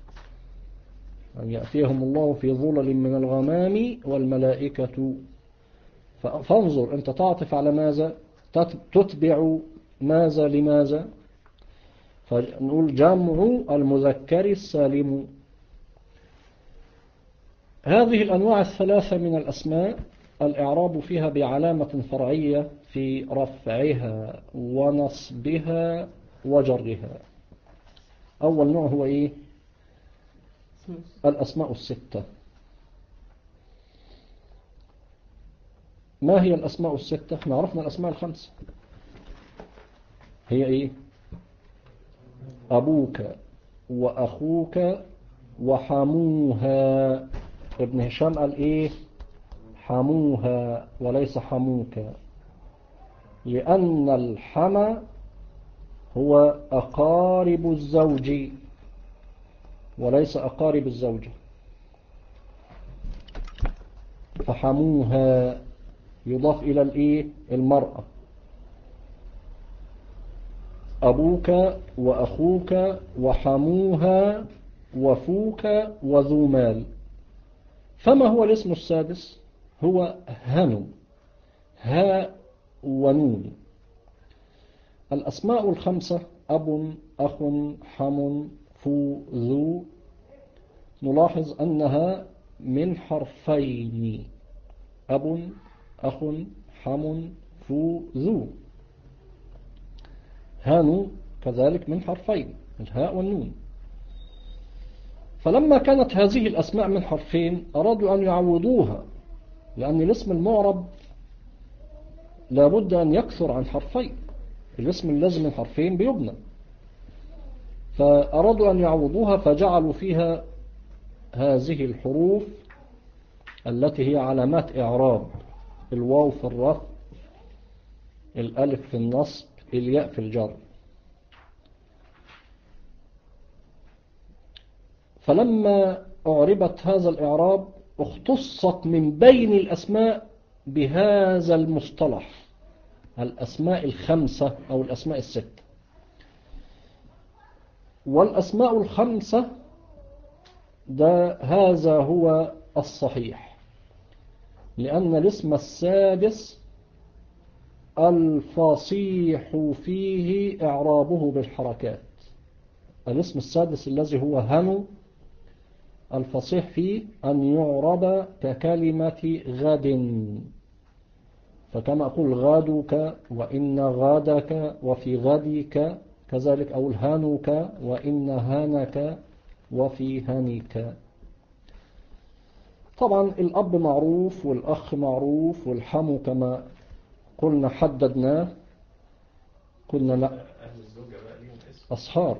أن يأتيهم الله في ظلل من الغمام والملائكة. فانظر أنت تعطف على ماذا، تتبع ماذا لماذا. فنقول جمع المذكر السالم. هذه الأنواع الثلاثة من الأسماء الإعراب فيها بعلامة فرعية في رفعها ونصبها وجرها. أول نوع هو إيه؟ الأسماء الستة. ما هي الأسماء الستة؟ احنا عرفنا الأسماء الخمسة. هي إيه؟ أبوك وأخوك وحموها. ابن هشام قال إيه؟ حموها وليس حموك، لأن الحمى هو أقارب الزوج وليس أقارب الزوجة. فحموها يضاف إلى الإيه؟ المرأة. أبوك وأخوك وحموها وفوك وذو مال. فما هو الاسم السادس؟ هو هنو، ها ونون. الأسماء الخمسة: أب، أخ، حم، فو، ذو، نلاحظ أنها من حرفين: أب، أخ، حم، فو، ذو. هانو كذلك من حرفين، الهاء والنون. فلما كانت هذه الأسماء من حرفين أرادوا أن يعوضوها، لأن الاسم المعرب لابد أن يكثر عن حرفين. الاسم اللازم من حرفين بيبنى. فأرادوا أن يعوضوها فجعلوا فيها هذه الحروف التي هي علامات إعراب: الواو في الرفع، الألف في النصب، الياء في الجر. فلما أعربت هذا الإعراب اختصت من بين الأسماء بهذا المصطلح: الأسماء الخمسة أو الأسماء الستة. والأسماء الخمسة هذا هو الصحيح، لأن الاسم السادس الفصيح فيه إعرابه بالحركات. الاسم السادس الذي هو هنو الفصيح فيه أن يعرب ككلمة غد، فكما أقول غادك وإن غادك وفي غدك، كذلك أقول هانك وإن هانك وفي هنك. طبعا الأب معروف والأخ معروف والحم كما قلنا حددناه، قلنا لا أهل الزوجة بقى ليهم اسم أصهار.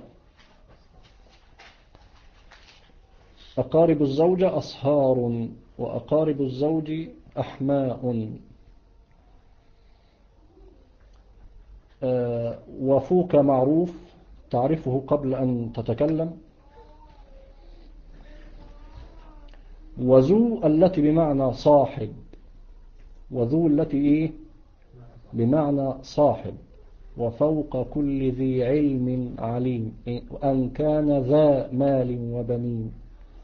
أقارب الزوجة أصهار، وأقارب الزوج أحماء. وفوك معروف تعرفه قبل أن تتكلم. وذو التي بمعنى صاحب، وذو التي إيه؟ بمعنى صاحب. وفوق كل ذي علم عليم، أن كان ذا مال وبنين.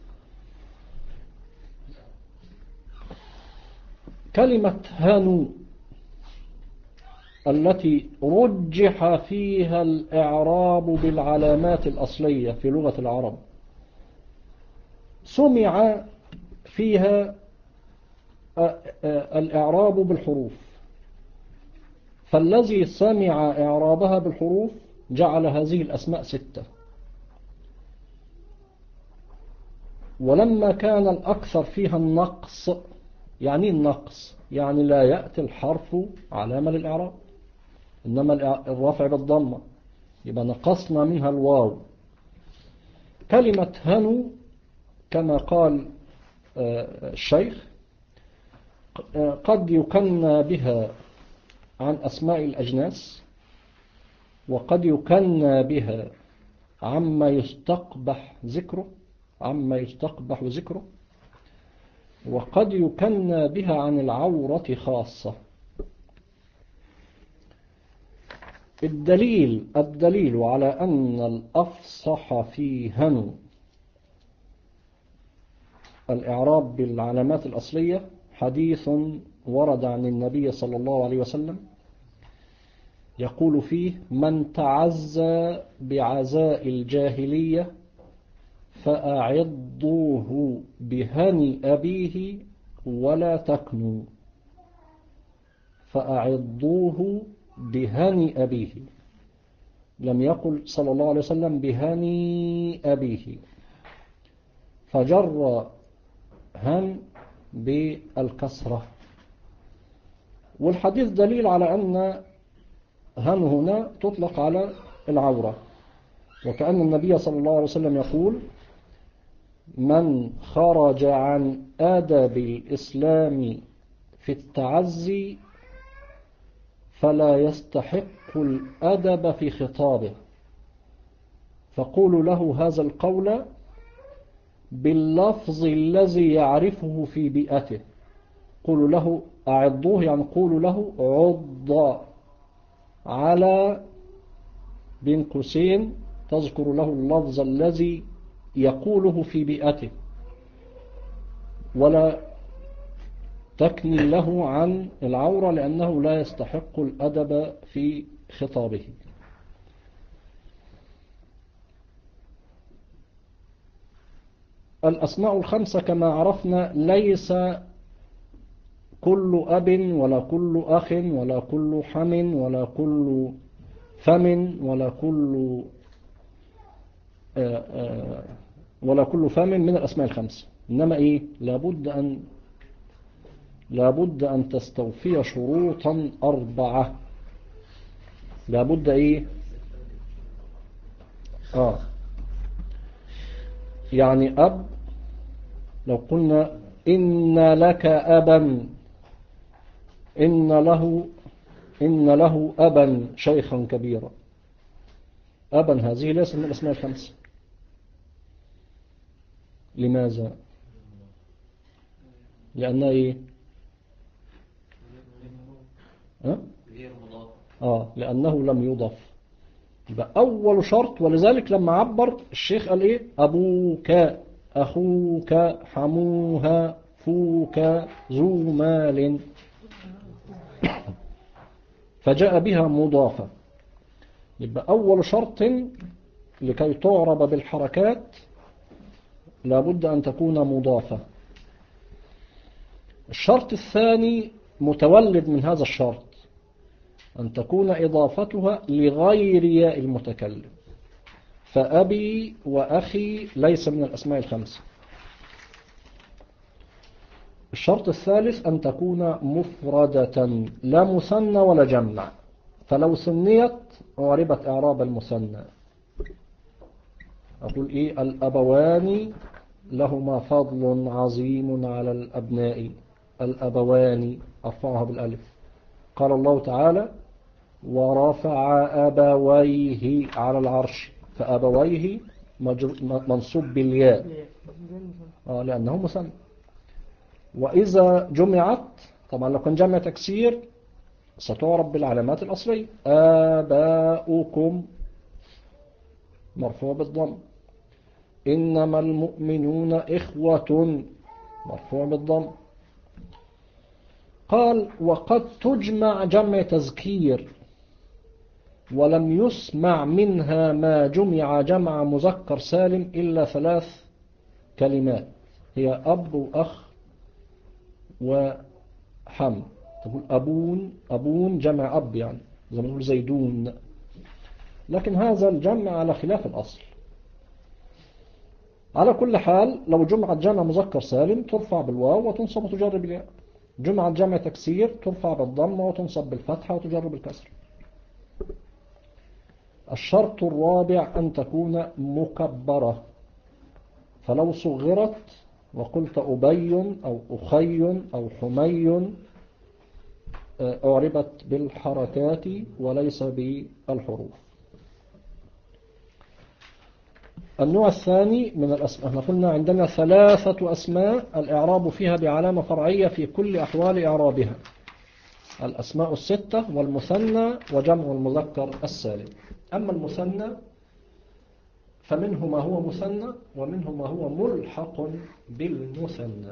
كلمة هانو التي رجح فيها الإعراب بالعلامات الأصلية في لغة العرب سمع فيها الإعراب بالحروف، فالذي سمع إعرابها بالحروف جعل هذه الأسماء ستة. ولما كان الأكثر فيها النقص يعني النقص، يعني لا يأتي الحرف علامة للإعراب، إنما الرفع بالضمة، يبقى نقصنا منها الواو. كلمة هنو كما قال الشيخ قد يكنى بها عن أسماء الأجناس، وقد يكنى بها عما يستقبح ذكره، وقد يكنى بها عن العورة خاصة. الدليل على أن الأفصح في هنو الإعراب بالعلامات الأصلية حديث ورد عن النبي صلى الله عليه وسلم يقول فيه: من تعزى بعزاء الجاهلية فأعضوه بهني أبيه ولا تكنوا. فأعضوه بهني أبيه، لم يقل صلى الله عليه وسلم بهني أبيه، فجر هن بالكسرة. والحديث دليل على أن هن هنا تطلق على العورة، وكأن النبي صلى الله عليه وسلم يقول: من خرج عن آداب الإسلام في التعزي فلا يستحق الأدب في خطابه، فقولوا له هذا القول باللفظ الذي يعرفه في بيئته. قولوا له أعضوه، يعني قولوا له عض، على بين قوسين تذكر له اللفظ الذي يقوله في بيئته، ولا تكني له عن العورة، لأنه لا يستحق الأدب في خطابه. الأسماء الخمسة كما عرفنا ليس كل أب ولا كل أخ ولا كل حم ولا كل فم ولا كل فم من الأسماء الخمسة، إنما إيه؟ لابد أن تستوفي شروطا 4. لابد إيه؟ يعني أب، لو قلنا إن لك أبا، إن له أبا شيخا كبيرا، أبا هذه ليست من الأسماء الخمسة. لماذا؟ لأنها إيه؟ لأنه لم يضف. يبقى أول شرط، ولذلك لما عبر الشيخ قال إيه؟ أبوك، أخوك، حموها، فوك، ذو مال، فجاء بها مضافة. يبقى أول شرط لكي تعرب بالحركات لابد أن تكون مضافة. الشرط الثاني متولد من هذا الشرط، أن تكون إضافتها لغير ياء المتكلم، فأبي وأخي ليس من الأسماء الخمسة. الشرط الثالث أن تكون مفردة، لا مثنى ولا جمع، فلو ثنيت أعربت إعراب المثنى. أقول إيه؟ الأبوان لهما فضل عظيم على الأبناء، الأبوان أرفعها بالألف. قال الله تعالى: ورفع أبويه على العرش، فأبويه منصوب بالياء لأنه مثنى. وإذا جمعت، طبعا لو كان جمع تكسير ستعرب بالعلامات الأصلية: آباؤكم مرفوع بالضم، إنما المؤمنون إخوة مرفوع بالضم. قال: وقد تجمع جمع تذكير ولم يسمع منها ما جمع جمع مذكر سالم إلا 3 كلمات، هي أب وأخ وحم. تقول أبون جمع أب، يعني زي ما نقول زيدون، لكن هذا الجمع على خلاف الأصل. على كل حال لو جمعت جمع مذكر سالم ترفع بالواو وتنصب وتجر بالياء. جمعة جمع تكسير ترفع بالضمة وتنصب بالفتحة وتجر بالكسر. الشرط الرابع أن تكون مكبرة، فلو صغرت وقلت أبي أو أخي أو حمي أعربت بالحركات وليس بالحروف. النوع الثاني من الأسماء، احنا قلنا عندنا 3 أسماء الإعراب فيها بعلامة فرعية في كل أحوال إعرابها: الأسماء 6 والمثنى وجمع المذكر السالم. أما المثنى فمنه ما هو مثنى ومنه ما هو ملحق بالمثنى.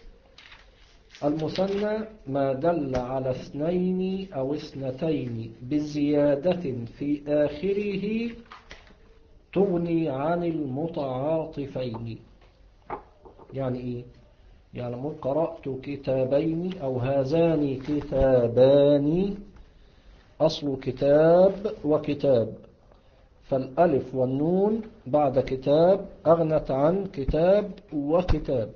المثنى ما دل على 2 أو 2 بزيادة في آخره تغني عن المتعاطفين. يعني إيه؟ يعني قرأت كتابين أو هذان كتابان، أصل كتاب وكتاب، فالألف والنون بعد كتاب أغنت عن كتاب وكتاب.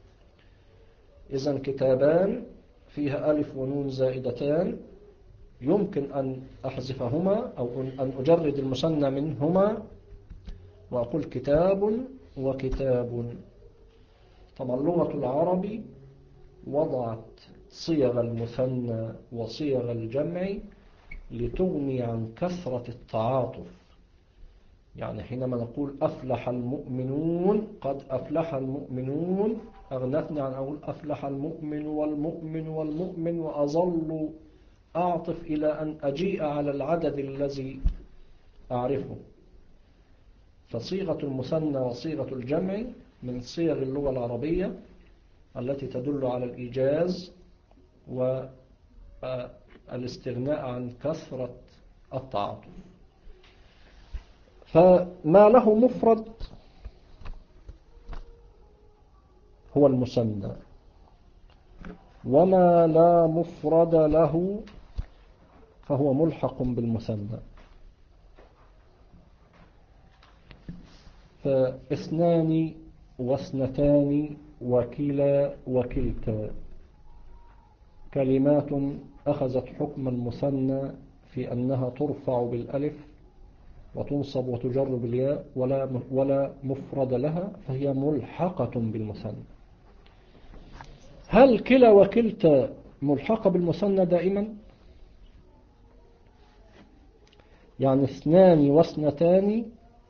إذن كتابان فيها ألف ونون زائدتان، يمكن أن أحذفهما أو أن أجرد المثنى منهما وأقول كتاب وكتاب. طبعا لغة العرب وضعت صيغ المثنى وصيغ الجمع لتغني عن كثرة التعاطف. يعني حينما نقول أفلح المؤمنون، قد أفلح المؤمنون، أغنتني عن أقول أفلح المؤمن والمؤمن والمؤمن وأظل أعطف إلى أن أجيء على العدد الذي أعرفه. فصيغة المثنى وصيغة الجمع من صيغ اللغة العربية التي تدل على الإيجاز والاستغناء عن كثرة التعاطف. فما له مفرد هو المثنى، وما لا مفرد له فهو ملحق بالمثنى. فاثنان واثنتان وكلا وكلتا كلمات أخذت حكم المثنى في أنها ترفع بالألف وتنصب وتجر بالياء ولا مفرد لها، فهي ملحقة بالمثنى. هل كلا وكلتا ملحقة بالمثنى دائما؟ يعني اثنان واثنتان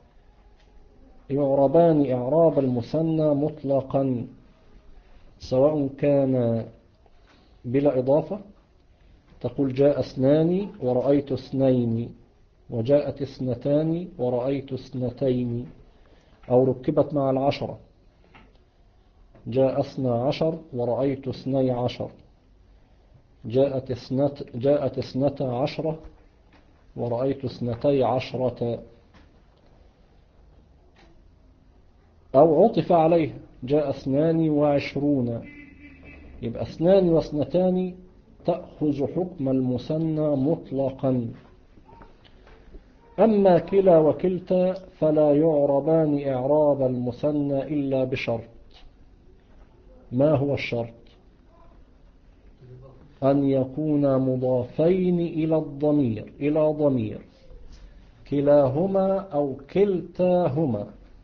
يعربان إعراب المثنى مطلقا، سواء كان بلا إضافة، تقول جاء 2 ورأيت 2، وجاءت 2 ورأيت 2، أو ركبت مع 10، جاء 12 ورأيت 12، جاءت 12 ورأيت 12، أو عطف عليه جاء 22. يبقى 2 واثنتان تأخذ حكم المثنى مطلقا. أما كلا وكلتا فلا يعربان إعراب المثنى إلا بشرط. ما هو الشرط؟ أن يكون مضافين إلى ضمير كلاهما أو كلتاهما.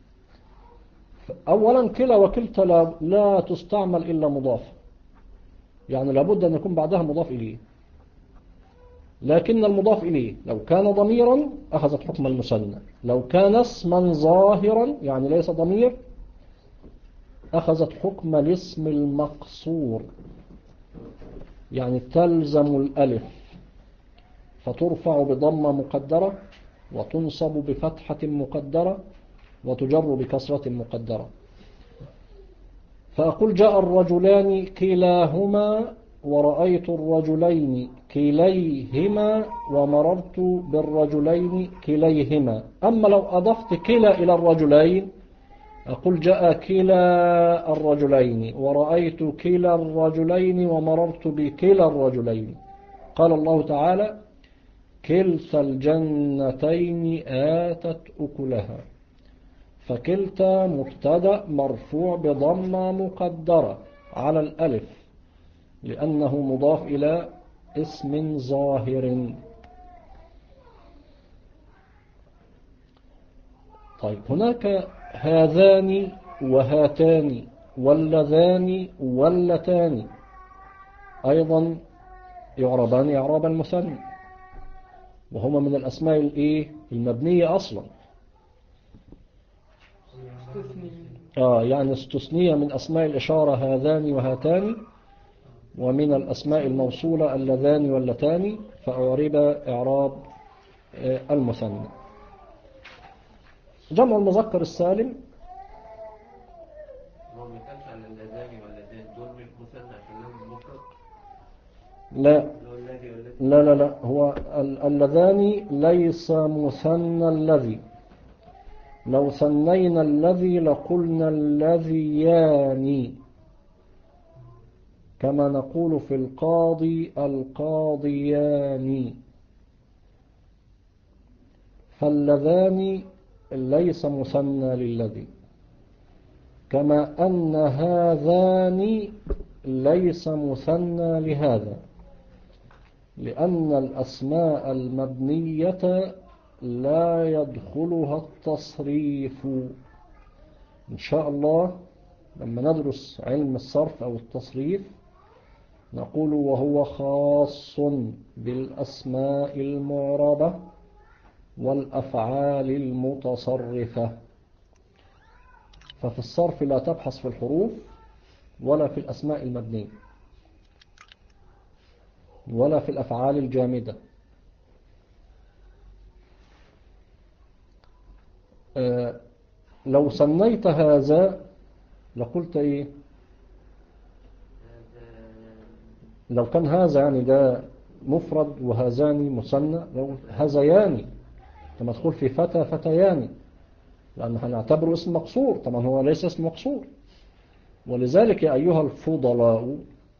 أولا كلا وكلتا لا تستعمل إلا مضاف، يعني لابد أن يكون بعدها مضاف إليه، لكن المضاف إليه لو كان ضميرا أخذت حكم المثنى، لو كان اسما ظاهرا يعني ليس ضمير أخذت حكم الاسم المقصور، يعني تلزم الألف فترفع بضمة مقدرة وتنصب بفتحة مقدرة وتجر بكسرة مقدرة. فأقول جاء الرجلان كلاهما ورأيت الرجلين كليهما ومررت بالرجلين كليهما. أما لو أضفت كلا إلى الرجلين أقول جاء كلا الرجلين ورأيت كلا الرجلين ومررت بكلا الرجلين. قال الله تعالى كلتا الجنتين آتت أكلها، فكلتا مبتدأ مرفوع بضمة مقدرة على الألف لأنه مضاف إلى اسم ظاهر. طيب هناك هذان وهاتان واللذان واللتان أيضا يعربان إعراب المثنى، وهما من الأسماء المبنية أصلا. يعني استثنية من أسماء الإشارة هذان وهاتان، ومن الأسماء الموصولة اللذان واللتان، فأعرب إعراب المثنى. جمع المذكر السالم هو ما كانش عن اللذان واللذان دول مش مثنى عشان لهم مفرد. لا لا لا لا، هو اللذان ليس مثنى الذي. لو ثنينا الذي لقلنا الذيان، كما نقول في القاضي القاضيان. فاللذان ليس مثنى للذي، كما أن هذان ليس مثنى لهذا، لأن الأسماء المبنية لا يدخلها التصريف. إن شاء الله لما ندرس علم الصرف أو التصريف نقول وهو خاص بالأسماء المعربة والأفعال المتصرفة. ففي الصرف لا تبحث في الحروف ولا في الأسماء المبنية ولا في الأفعال الجامدة. لو سميت هذا لقلت إيه؟ لو كان هذا يعني ده مفرد وهذان مثنى، لو هذيان كما تقول في فتى فتيان، لأن هنعتبره اسم مقصور. طبعا هو ليس اسم مقصور. ولذلك يا أيها الفضلاء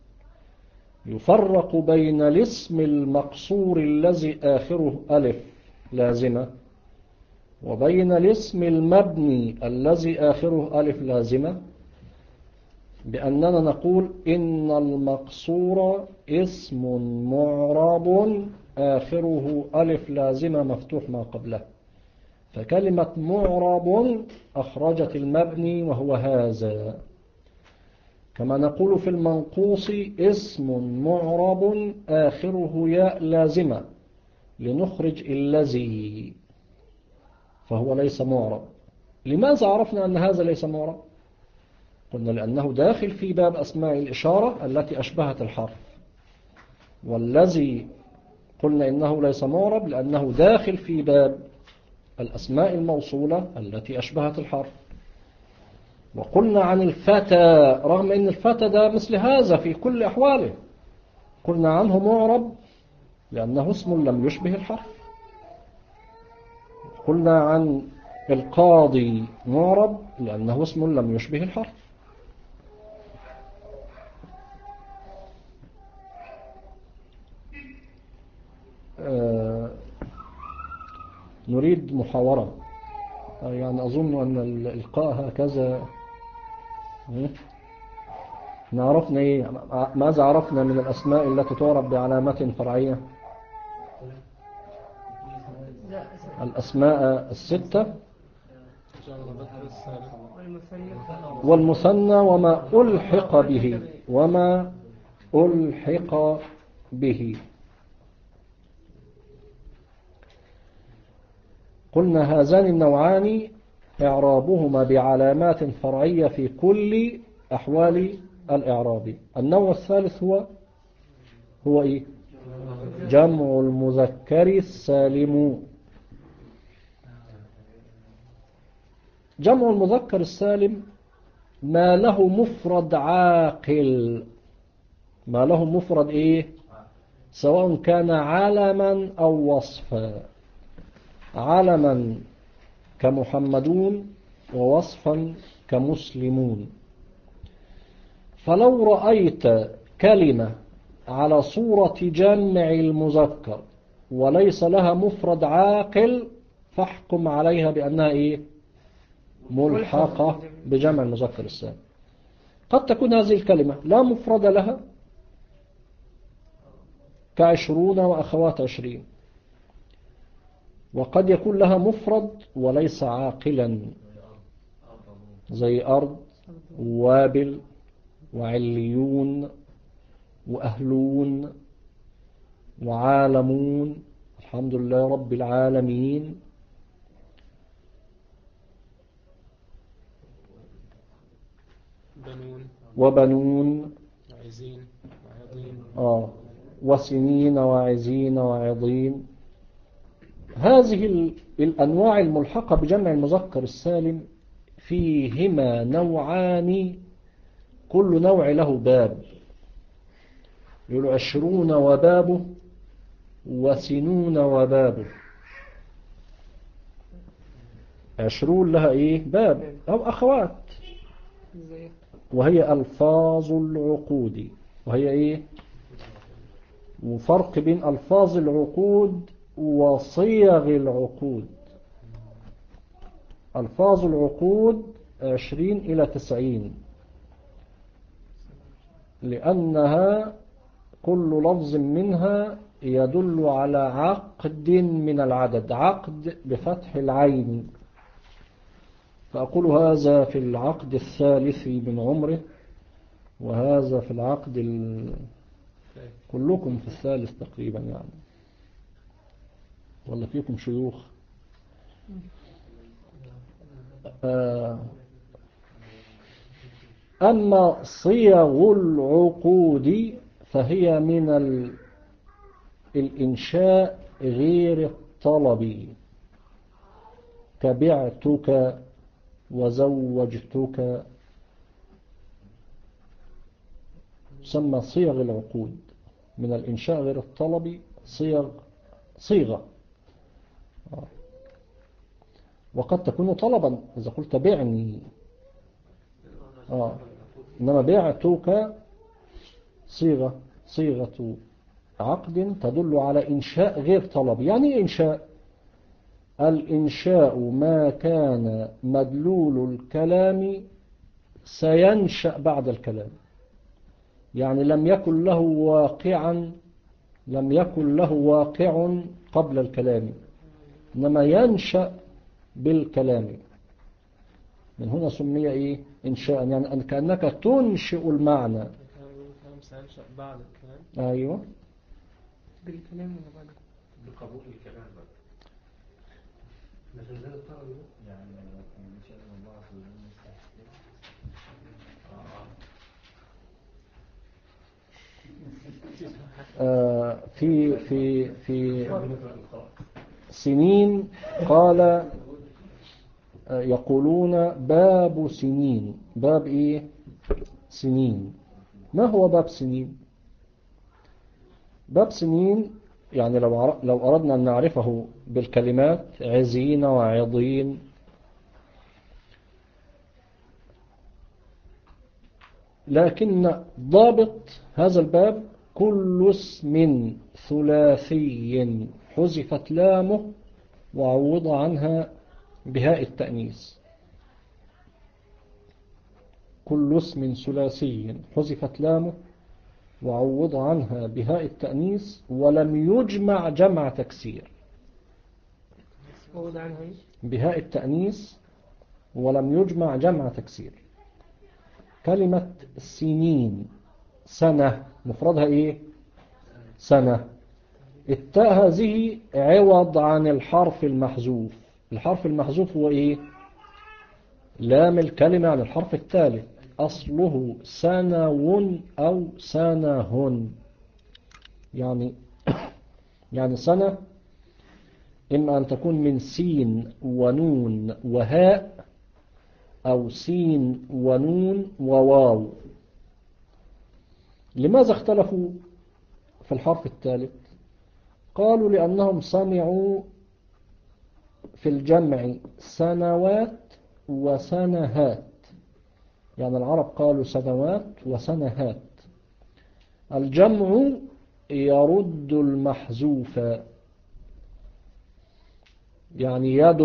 يفرق بين الاسم المقصور الذي آخره ألف لازمة وبين الاسم المبني الذي آخره ألف لازمة، بأننا نقول إن المقصور اسم معرب آخره ألف لازمة مفتوح ما قبله، فكلمة معرب أخرجت المبني وهو هذا. كما نقول في المنقوص اسم معرب آخره ياء لازمة لنخرج الذي، فهو ليس معرب. لماذا عرفنا أن هذا ليس معرب؟ قلنا لأنه داخل في باب أسماء الإشارة التي أشبهت الحرف، والذي قلنا إنه ليس معرب لأنه داخل في باب الأسماء الموصولة التي أشبهت الحرف. وقلنا عن الفتى رغم أن الفتى ده مثل هذا في كل أحواله، قلنا عنه معرب لأنه اسم لم يشبه الحرف. قلنا عن القاضي معرب لأنه اسم لم يشبه الحرف. نريد محاورة، يعني أظن أن الإلقاء هكذا. عرفنا إيه؟ ماذا عرفنا من الأسماء التي تعرف بعلامات فرعية؟ الأسماء الستة والمثنى وما ألحق به وما ألحق به. قلنا هذان النوعان إعرابهما بعلامات فرعية في كل أحوال الإعراب. النوع الثالث هو إيه؟ جمع المذكر السالم. جمع المذكر السالم ما له مفرد عاقل. ما له مفرد إيه؟ سواء كان علما أو وصفا. علما كمحمدون ووصفا كمسلمون. فلو رأيت كلمة على صورة جمع المذكر وليس لها مفرد عاقل فاحكم عليها بأنها إيه؟ ملحقة بجمع المذكر السالم. قد تكون هذه الكلمة لا مفرد لها كعشرون وأخوات 20. وقد يكون لها مفرد وليس عاقلا، زي أرض ووابل وعليون وأهلون وعالمون، الحمد لله رب العالمين. وبنون وعزين وعظيم. وسنين وعزين وعظيم. هذه الأنواع الملحقة بجمع المذكر السالم فيهما نوعان، كل نوع له باب. يقول 20 وبابه، وسنون وبابه. 20 لها ايه؟ باب او اخوات، وهي الفاظ العقود. وهي ايه؟ وفرق بين الفاظ العقود وصيغ العقود. الفاظ العقود 20 إلى 90، لأنها كل لفظ منها يدل على عقد من العدد. عقد بفتح العين، فأقول هذا في العقد الثالث من عمره، وهذا في العقد كلكم في الثالث تقريبا يعني، ولا فيكم شيوخ. أما صيغ العقود فهي من الإنشاء غير الطلبي، كبعتك وزوجتك، تسمى صيغ العقود. من الإنشاء غير الطلبي صيغة، وقد تكون طلبا إذا قلت بعني. إنما بعتك صيغة عقد تدل على إنشاء غير طلبي. يعني إنشاء، الإنشاء ما كان مدلول الكلام سينشأ بعد الكلام، يعني لم يكن له واقع قبل الكلام، إنما ينشأ بالكلام. من هنا سمي إيه؟ إنشاء، يعني كأنك تنشئ المعنى. الكلام سينشأ بعد الكلام. أيوة، بالكلام ولا بعد؟ بقبول الكلام بقى. مثل ذلك الطلب يعني إن شاء الله عز وجل في سنين قال يقولون باب سنين. باب إيه؟ سنين. ما هو باب سنين؟ باب سنين يعني لو أردنا أن نعرفه بالكلمات عزين وعضين، لكن ضابط هذا الباب كل اسم ثلاثي حذفت لامه وعوض عنها بهاء التأنيث. كل اسم ثلاثي حذفت لامه وعوض عنها بهاء التأنيث ولم يجمع جمع تكسير. بهاء التأنيث ولم يجمع جمع تكسير. كلمة سنين، سنة مفردها ايه؟ سنة. التاء هذه عوض عن الحرف المحذوف. الحرف المحذوف هو ايه؟ لام الكلمة عن الحرف الثالث، أصله سنون أو سنهن. يعني سنة إما أن تكون من سين ونون وهاء، أو سين ونون وواو. لماذا اختلفوا في الحرف الثالث؟ قالوا لأنهم سمعوا في الجمع سنوات وسنهات، يعني العرب قالوا سنوات وسنهات. الجمع يرد المحذوف، يعني يد.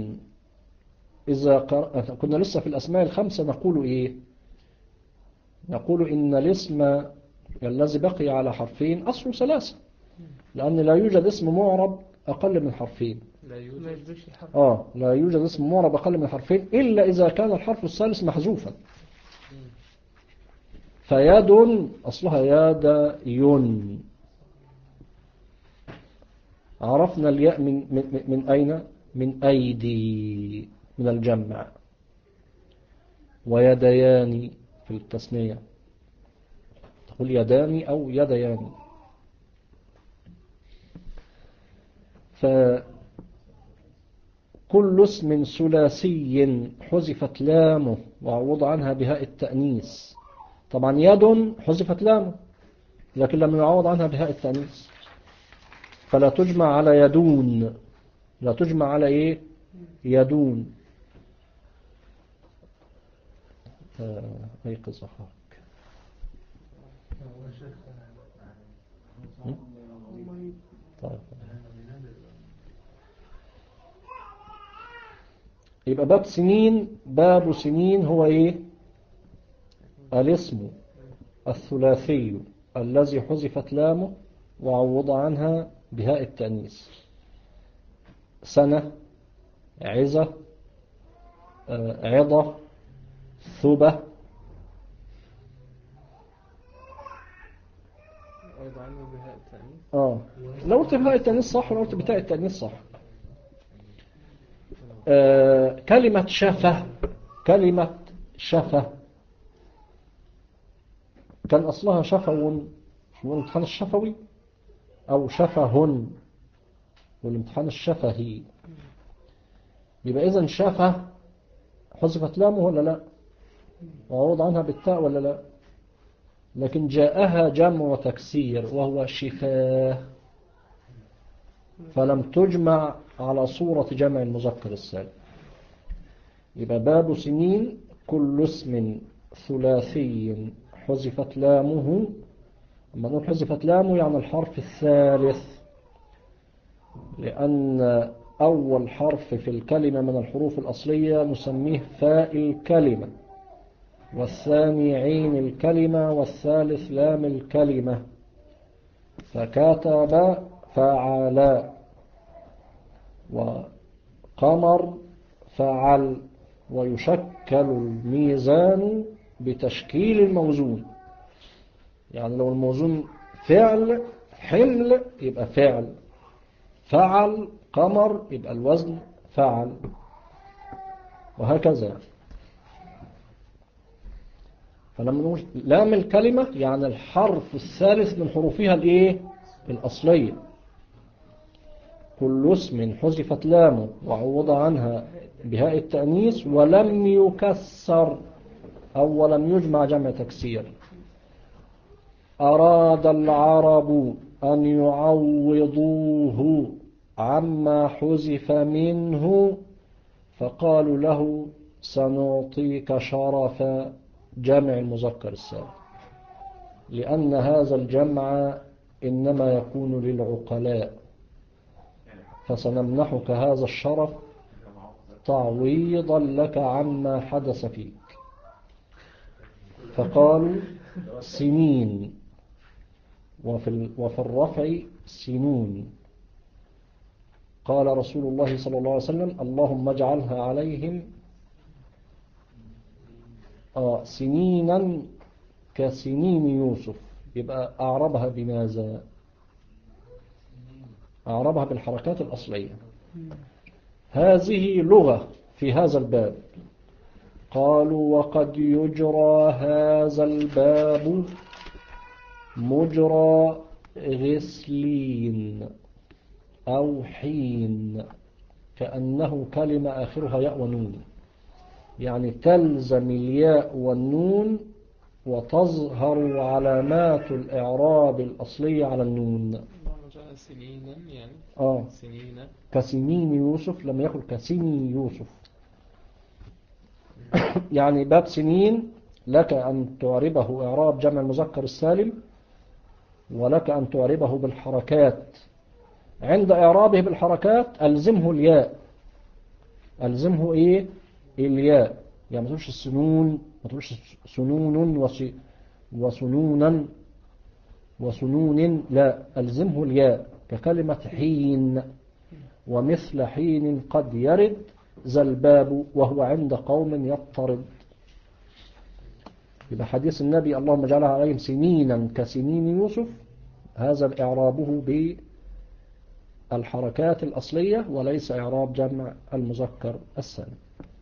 إذا كنا لسه في الأسماء الخمسة نقول إيه؟ نقول إن الاسم الذي بقي على حرفين أصله ثلاثة. لأن لا يوجد اسم معرب أقل من حرفين. لا ما يوجد. يجوش حرف. لا يوجد اسم معرب أقل من حرفين إلا إذا كان الحرف الثالث محذوفا. فيد أصلها يد. عرفنا الياء من أين؟ من أيدي، من الجمع. ويديان في التثنية، تقول يدان أو يديان. فكل اسم ثلاثي حذفت لامه وعوض عنها بهاء التأنيث. طبعا يد حذفت لامه لكن لم يعوض عنها بهاء التأنيث، فلا تجمع على يدون. لا تجمع على إيه؟ يدون. أيقظ أخاك. طيب. يبقى باب سنين، باب سنين هو إيه؟ الاسم الثلاثي الذي حذفت لامه وعوض عنها بهاء التأنيث. سنة، عزة، عظة، ثبة. أيضا عنه بهاء التأنيث. لو قلت بهاء التأنيث صح ولو قلت بتاء التأنيث صح. كلمة شفة، كلمة شفة كان أصلها شفو والامتحان الشفوي، أو شفهن والامتحان الشفهي. يبقى إذن شفة حذفت لامه ولا لا؟ وعوض عنها بالتاء ولا لا؟ لكن جاءها جمع وتكسير وهو شفاه، فلم تجمع على صورة جمع المذكر السالم. يبقى باب سنين كل اسم ثلاثي حذفت لامه. لما نقول حذفت لامه يعني الحرف الثالث، لأن أول حرف في الكلمة من الحروف الأصلية نسميه فاء الكلمة، والثاني عين الكلمة، والثالث لام الكلمة. فكتب فعل، وقمر فعل. ويشكل الميزان بتشكيل الموزون، يعني لو الموزون فعل حمل يبقى فعل، فعل قمر يبقى الوزن فعل، وهكذا. فلما نقول لام الكلمة يعني الحرف الثالث من حروفها الايه؟ الأصلية. كل اسم حذفت لامه وعوض عنها بهاء التأنيث ولم يكسر أو ولم يجمع جمع تكسير. أراد العرب أن يعوضوه عما حذف منه فقالوا له سنعطيك شرف جمع المذكر السالم، لأن هذا الجمع إنما يكون للعقلاء، فسنمنحك هذا الشرف تعويضا لك عما حدث فيك. فقالوا سنين، وفي الرفع سنون. قال رسول الله صلى الله عليه وسلم اللهم اجعلها عليهم سنينا كسنين يوسف. يبقى أعربها بماذا؟ أعربها بالحركات الأصلية. هذه لغة في هذا الباب. قالوا وقد يجرى هذا الباب مجرى غسلين أو حين، كأنه كلمة آخرها ياء ونون، يعني تلزم الياء والنون وتظهر علامات الإعراب الأصلية على النون. سنينا يعني سنين كسنين يوسف، لم يقل كسنين يوسف. يعني باب سنين لك أن تعربه إعراب جمع المذكر السالم، ولك أن تعربه بالحركات. عند إعرابه بالحركات ألزمه الياء. ألزمه إيه؟ الياء. يعني ما تقولش السنون، ما تقولش سنون وسنونا وسنون، لا، ألزمه الياء. ككلمة حين، ومثل حين قد يرد ذا الباب وهو عند قوم يضطرد. يبقى حديث النبي اللهم اجعلها عليهم سنينا كسنين يوسف، هذا إعرابه بالحركات الأصلية وليس إعراب جمع المذكر السالم.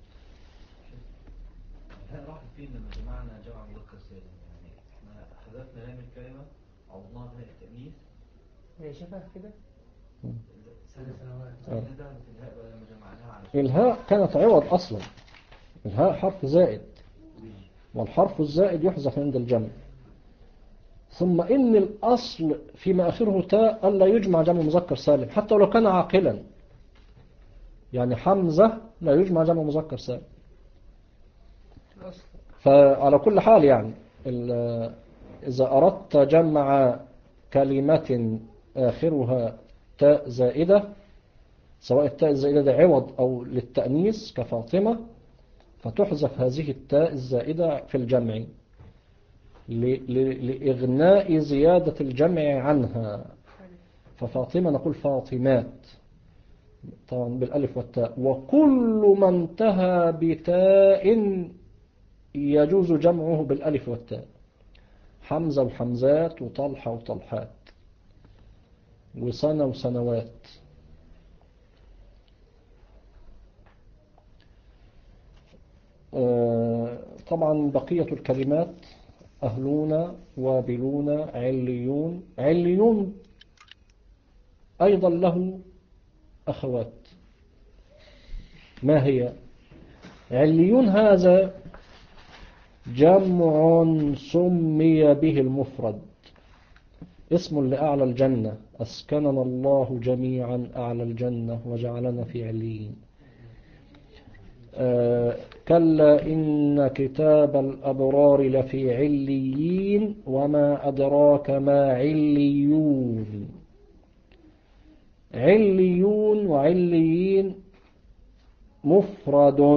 راح فين لما جمعنا جمع مذكر سالم؟ يعني احنا حذفنا لام الكلمة عوضناها بهاء التأنيث. هي شبه كده. الهاء كانت عوض أصلا، الهاء حرف زائد، والحرف الزائد يحذف عند الجمع. ثم إن الأصل فيما آخره تاء ألا يجمع جمع مذكر سالم حتى ولو كان عاقلا. يعني حمزة لا يجمع جمع مذكر سالم. فعلى كل حال يعني إذا أردت جمع كلمة آخرها تاء زائدة، سواء التاء الزائدة ده عوض أو للتأنيث كفاطمة، فتحذف هذه التاء الزائدة في الجمع لإغناء زيادة الجمع عنها. ففاطمة نقول فاطمات طبعا بالألف والتاء. وكل ما انتهى بتاء يجوز جمعه بالألف والتاء، حمزة وحمزات وطلحة وطلحات وسنة وسنوات. طبعا بقية الكلمات أهلون وابلون عليون. عليون أيضا له أخوات. ما هي؟ عليون هذا جمع سمي به المفرد، اسم لأعلى الجنة، أسكننا الله جميعا أعلى الجنة وجعلنا في عليين. كلا إن كتاب الأبرار لفي عليين وما أدراك ما عليون. عليون وعليين مفرد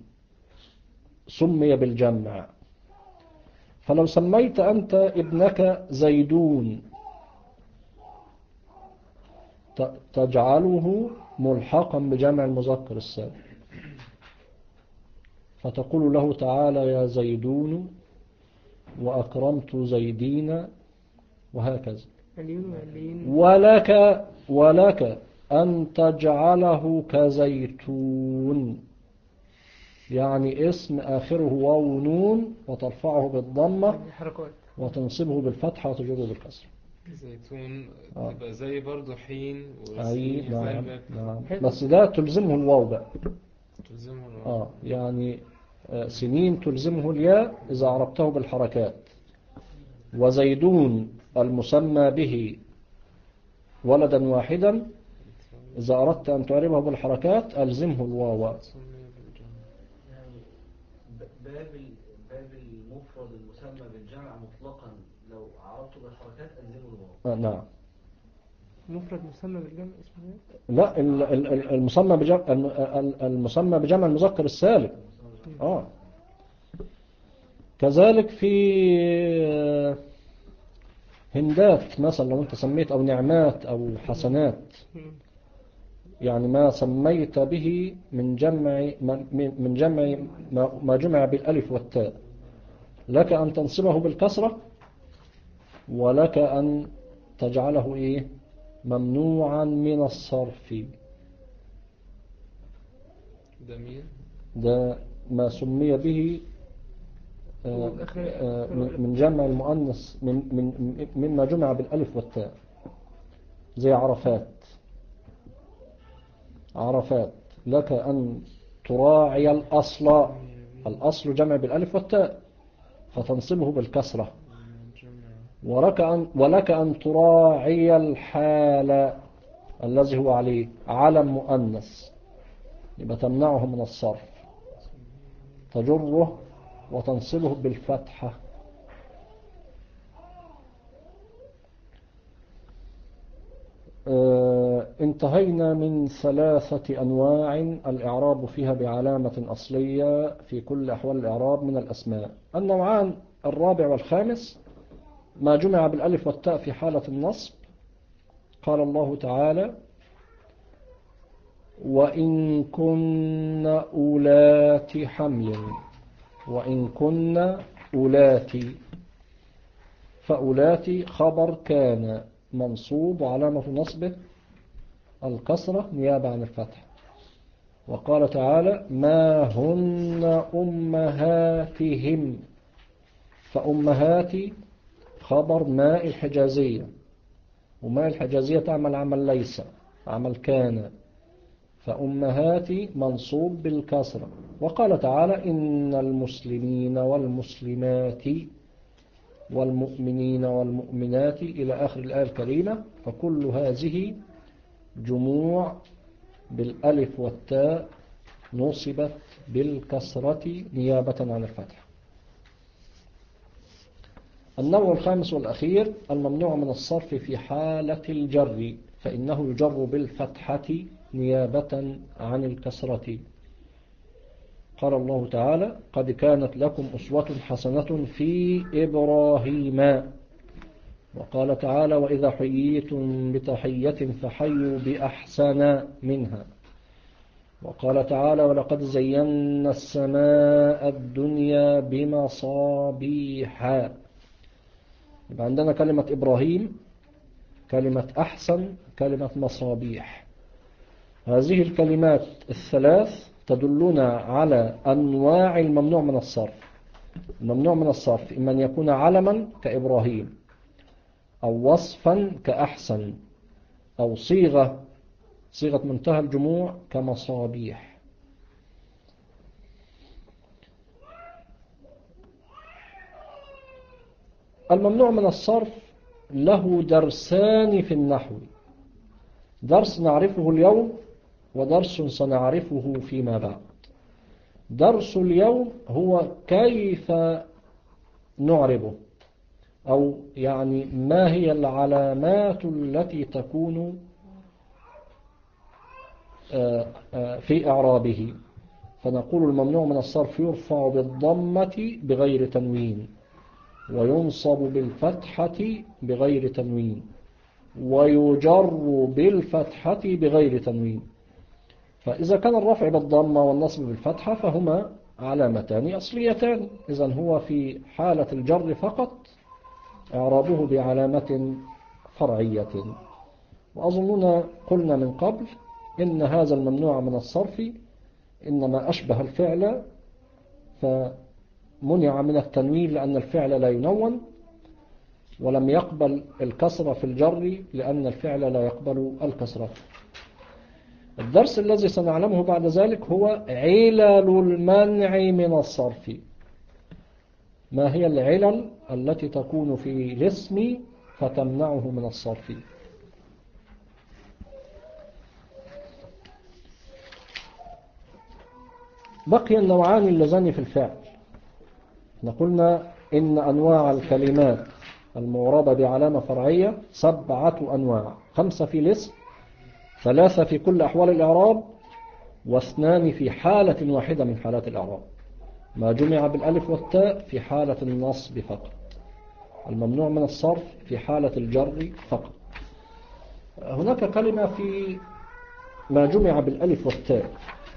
سمي بالجمع. فلو سميت أنت ابنك زيدون تجعله ملحقا بجمع المذكر السالم، فتقول له تعالى يا زيدون وأكرمت زيدين وهكذا. ولك أن تجعله كزيتون، يعني اسم آخره واو نون وترفعه بالضمة وتنصبه بالفتحة وتجره بالكسر. زيتون يبقى زي برضو حين أي نعم. بس ده تلزمه الواو بقى، تلزمه الواو. يعني سنين تلزمه الياء إذا عربته بالحركات. وزيدون المسمى به ولدا واحدا إذا أردت أن تعربه بالحركات ألزمه الواو. باب المفرد المسمى بالجمع مطلقا لو عربته بالحركات ألزمه الواو. نعم. مفرد مسمى بالجمع اسمه ايه؟ لا المسمى بجمع المذكر السالم. كذلك في هندات مثلا لو انت سميت او نعمات او حسنات، يعني ما سميت به من جمع ما جمع بالالف والتاء، لك ان تنصبه بالكسرة ولك ان تجعله ايه ممنوعا من الصرف. ده ما سمي به من جمع المؤنث مما جمع بالالف والتاء، زي عرفات لك أن تراعي الأصل جمع بالالف والتاء فتنصبه بالكسرة، ولك أن تراعي الحال الذي هو عليه علم مؤنث، يبقى تمنعه من الصرف، تجره وتنصبه بالفتحة. انتهينا من 3 أنواع الإعراب فيها بعلامة أصلية في كل أحوال الإعراب من الأسماء. النوعان الرابع والخامس ما جمع بالألف والتاء في حالة النصب قال الله تعالى: وإن كن أولات حمل، وإن كن أولات، فأولات خبر كان منصوب وعلامة نصبه الكسرة نيابة عن الفتح. وقال تعالى: ما هن أمهاتهم، فأمهاتي خبر ماء الحجازية، وماء الحجازية تعمل عمل ليس، عمل كان، فأمهاتي منصوب بالكسرة. وقال تعالى: إن المسلمين والمسلمات والمؤمنين والمؤمنات إلى آخر الآية الكريمة. فكل هذه جموع بالألف والتاء نصبت بالكسرة نيابة عن الفتح. النوع الخامس والأخير الممنوع من الصرف في حالة الجر، فإنه يجر بالفتحة نيابة عن الكسرة. قال الله تعالى: قد كانت لكم أسوة حسنة في إبراهيم. وقال تعالى: وإذا حييتم بتحية فحيوا بأحسن منها. وقال تعالى: ولقد زينا السماء الدنيا بمصابيح. يبقى عندنا كلمة إبراهيم، كلمة أحسن، كلمة مصابيح. هذه الكلمات الثلاث تدلنا على أنواع الممنوع من الصرف. الممنوع من الصرف إما أن يكون علما كإبراهيم، أو وصفا كأحسن، أو صيغة منتهى الجموع كمصابيح. الممنوع من الصرف له درسان في النحو: درس نعرفه اليوم، ودرس سنعرفه فيما بعد. درس اليوم هو كيف نعربه، أو يعني ما هي العلامات التي تكون في إعرابه. فنقول الممنوع من الصرف يرفع بالضمة بغير تنوين، وينصب بالفتحة بغير تنوين، ويجر بالفتحة بغير تنوين. فإذا كان الرفع بالضمة والنصب بالفتحة فهما علامتان أصليتان، إذن هو في حالة الجر فقط إعرابه بعلامة فرعية. وأظننا قلنا من قبل إن هذا الممنوع من الصرف إنما أشبه الفعل فمنع من التنوين لأن الفعل لا ينون، ولم يقبل الكسرة في الجر لأن الفعل لا يقبل الكسرة. الدرس الذي سنعلمه بعد ذلك هو علل المنع من الصرف. ما هي العلل التي تكون في الاسم فتمنعه من الصرف؟ بقي النوعان اللذان في الفعل. قلنا إن أنواع الكلمات المعربة بعلامة فرعية 7 أنواع: 5 في الاسم، 3 في كل أحوال الإعراب، و2 في حالة واحدة من حالات الإعراب. ما جمع بالألف والتاء في حالة النصب فقط، الممنوع من الصرف في حالة الجر فقط. هناك كلمة في ما جمع بالألف والتاء،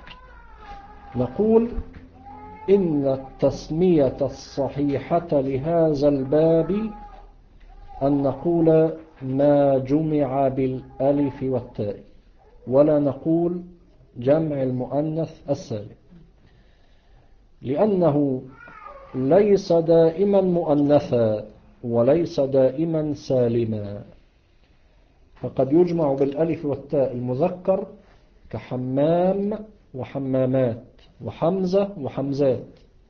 نقول إن التسمية الصحيحة لهذا الباب أن نقول ما جمع بالألف والتاء، ولا نقول جمع المؤنث السالم، لأنه ليس دائما مؤنثا وليس دائما سالما. فقد يجمع بالألف والتاء المذكر كحمام وحمامات وحمزة وحمزات،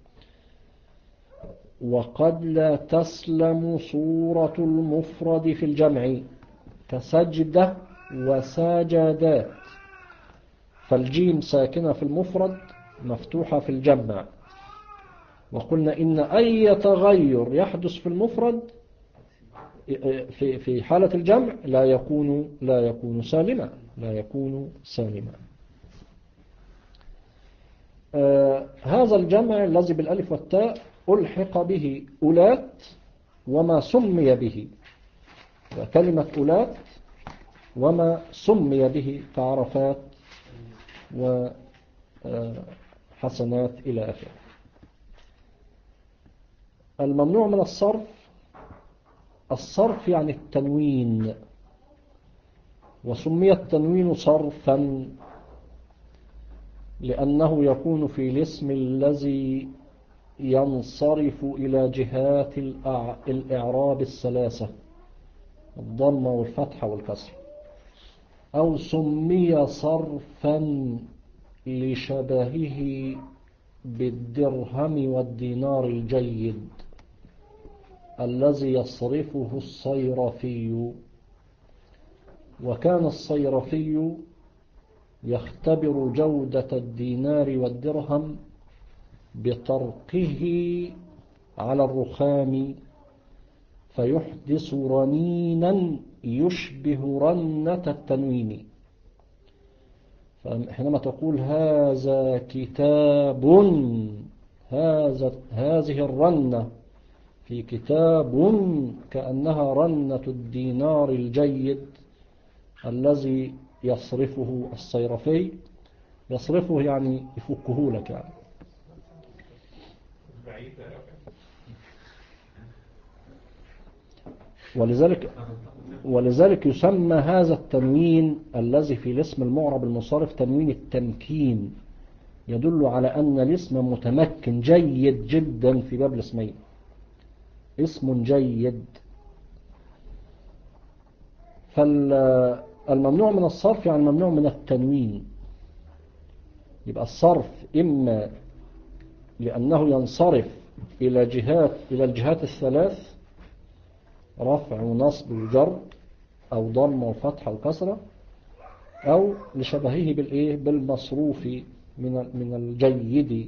وقد لا تسلم صورة المفرد في الجمع كسجدة وساجدات. فالجيم ساكنة في المفرد مفتوحة في الجمع. وقلنا إن أي تغير يحدث في المفرد في حالة الجمع لا يكون سالما. هذا الجمع الذي بالألف والتاء ألحق به أولات وما سمي به. كلمة أولات وما سمي به كعرفات وحسنات إلى آخره. الممنوع من الصرف يعني التنوين، وسمي التنوين صرفا لأنه يكون في الاسم الذي ينصرف إلى جهات الإعراب الثلاثة، الضمة والفتحة والكسر. أو سمي صرفا لشبهه بالدرهم والدينار الجيد الذي يصرفه الصيرفي. وكان الصيرفي يختبر جودة الدينار والدرهم بطرقه على الرخام فيحدث رنينا يشبه رنة التنوين. فحينما تقول هذا كتاب، هذه الرنة في كتاب كأنها رنة الدينار الجيد الذي يصرفه الصيرفي. يصرفه يعني يفكه لك يعني. ولذلك يسمى هذا التنوين الذي في الاسم المعرب المصرف تنوين التمكين، يدل على أن الاسم متمكن جيد جدا في باب الاسمين، اسم جيد. فالممنوع من الصرف يعني الممنوع من التنوين. يبقى الصرف إما لأنه ينصرف إلى الجهات الثلاث، رفع ونصب وجر أو ضم وفتح وكسرة، أو لشبهه بالمصروف من الجيد.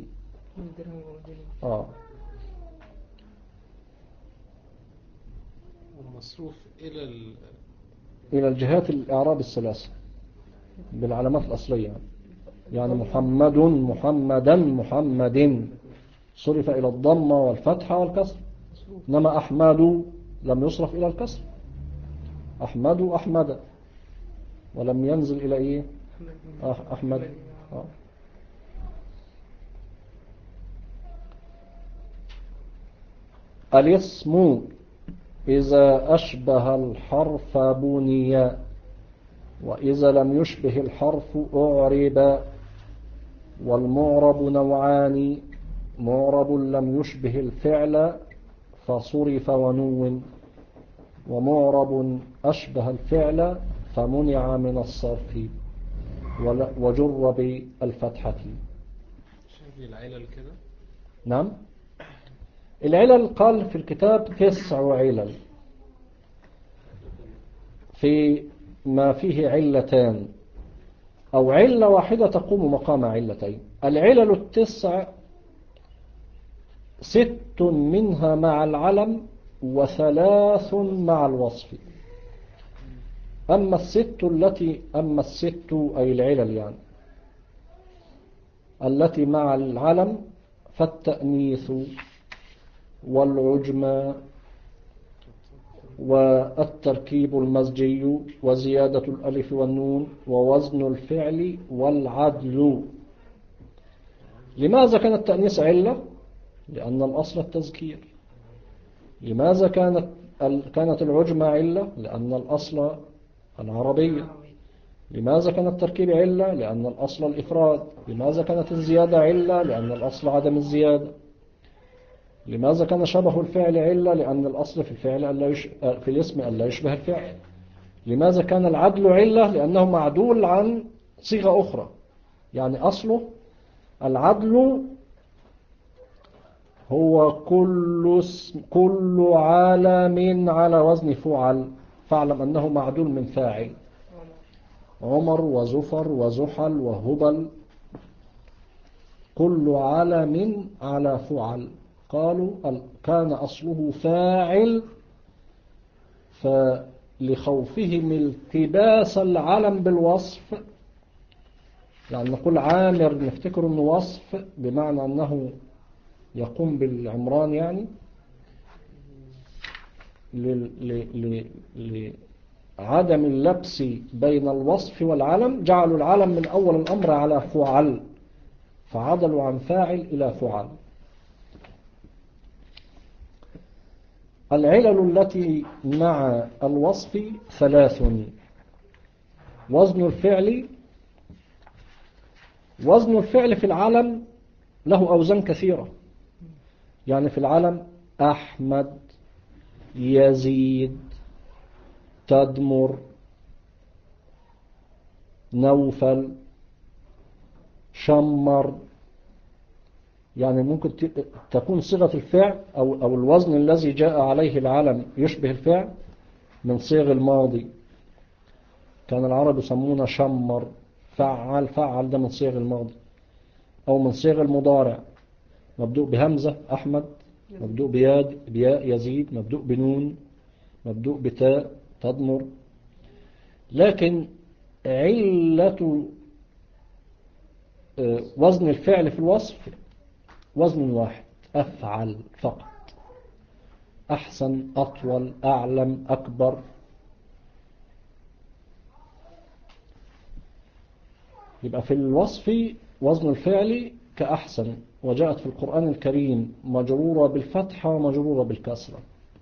والمصروف إلى الجهات الإعراب الثلاثة بالعلامات الأصلية، يعني محمد محمدا محمد صرف إلى الضمة والفتحة والكسر. إنما أحمد لم يصرف إلى الكسر، أحمد أحمد، ولم ينزل إلى أحمد. الاسم إذا أشبه الحرف بني، وإذا لم يشبه الحرف أعرب. والمعرب نوعان: معرب لم يشبه الفعل فصرف ونون، ومعرب أشبه الفعل فمنع من الصرف وجر بالفتحة. شايف العلل كده؟ نعم، العلل قال في الكتاب 9 علل، في ما فيه علتان أو علة واحدة تقوم مقام علتين. العلل 9 6 منها مع العلم و3 مع الوصف. أما الست أي العلل يعني التي مع العلم فالتأنيث والعجمة والتركيب المزجي وزيادة الألف والنون ووزن الفعل والعدل. لماذا كان التأنيث علة؟ لأن الأصل التذكير. لماذا كانت العجمة علة؟ لأن الأصل العربية. لماذا كان التركيب علة؟ لأن الأصل الإفراد. لماذا كانت الزيادة علة؟ لأن الأصل عدم الزيادة. لماذا كان شبه الفعل علة؟ لأن الأصل في الفعل في الاسم ألا يشبه الفعل. لماذا كان العدل علة؟ لأنه معدول عن صيغة أخرى، يعني أصله العدل هو كل عالم على وزن فعل، فاعلم أنه معدول من فاعل. عمر وزفر وزحل وهبل كل عالم على فعل. قالوا كان أصله فاعل، فلخوفهم التباس العلم بالوصف، يعني نقول عامر نفتكر أنه وصف بمعنى أنه يقوم بالعمران، يعني عدم اللبس بين الوصف والعلم جعلوا العلم من أول الأمر على فعل، فعدلوا عن فاعل إلى فعل. العلل التي مع الوصف 3: وزن الفعل في العلم له أوزان كثيرة. يعني في العلم أحمد، يزيد، تدمر، نوفل، شمر. يعني ممكن تكون صيغة الفعل أو الوزن الذي جاء عليه العلم يشبه الفعل من صيغ الماضي. كان العرب يسمونه شمر، فعل ده من صيغ الماضي، أو من صيغ المضارع مبدوء بهمزة أحمد، مبدوء بياء يزيد، مبدوء بنون، مبدوء بتاء تدمر. لكن علة وزن الفعل في الوصف وزن واحد، أفعل فقط. أحسن، أطول، أعلم، أكبر. يبقى في الوصف وزن الفعل كأحسن، وجاءت في القرآن الكريم مجرورة بالفتحة ومجرورة بالكسرة.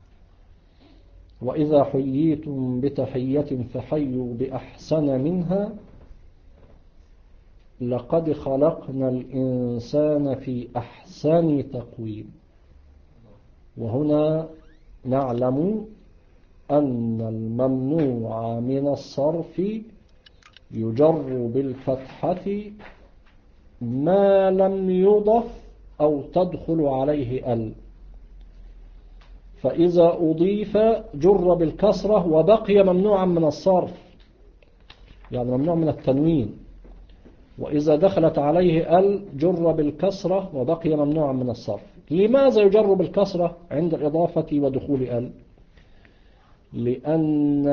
وإذا حييتم بتحية فحيوا بأحسن منها لقد خلقنا الإنسان في أحسن تقويم. وهنا نعلم أن الممنوع من الصرف يجر بالفتحة ما لم يضف أو تدخل عليه ال، فإذا أضيف جر بالكسرة وبقي ممنوعا من الصرف، يعني ممنوع من التنوين. وإذا دخلت عليه ال جر بالكسرة وبقي ممنوعا من الصرف. لماذا يجر بالكسرة عند الإضافة ودخول ال؟ لأن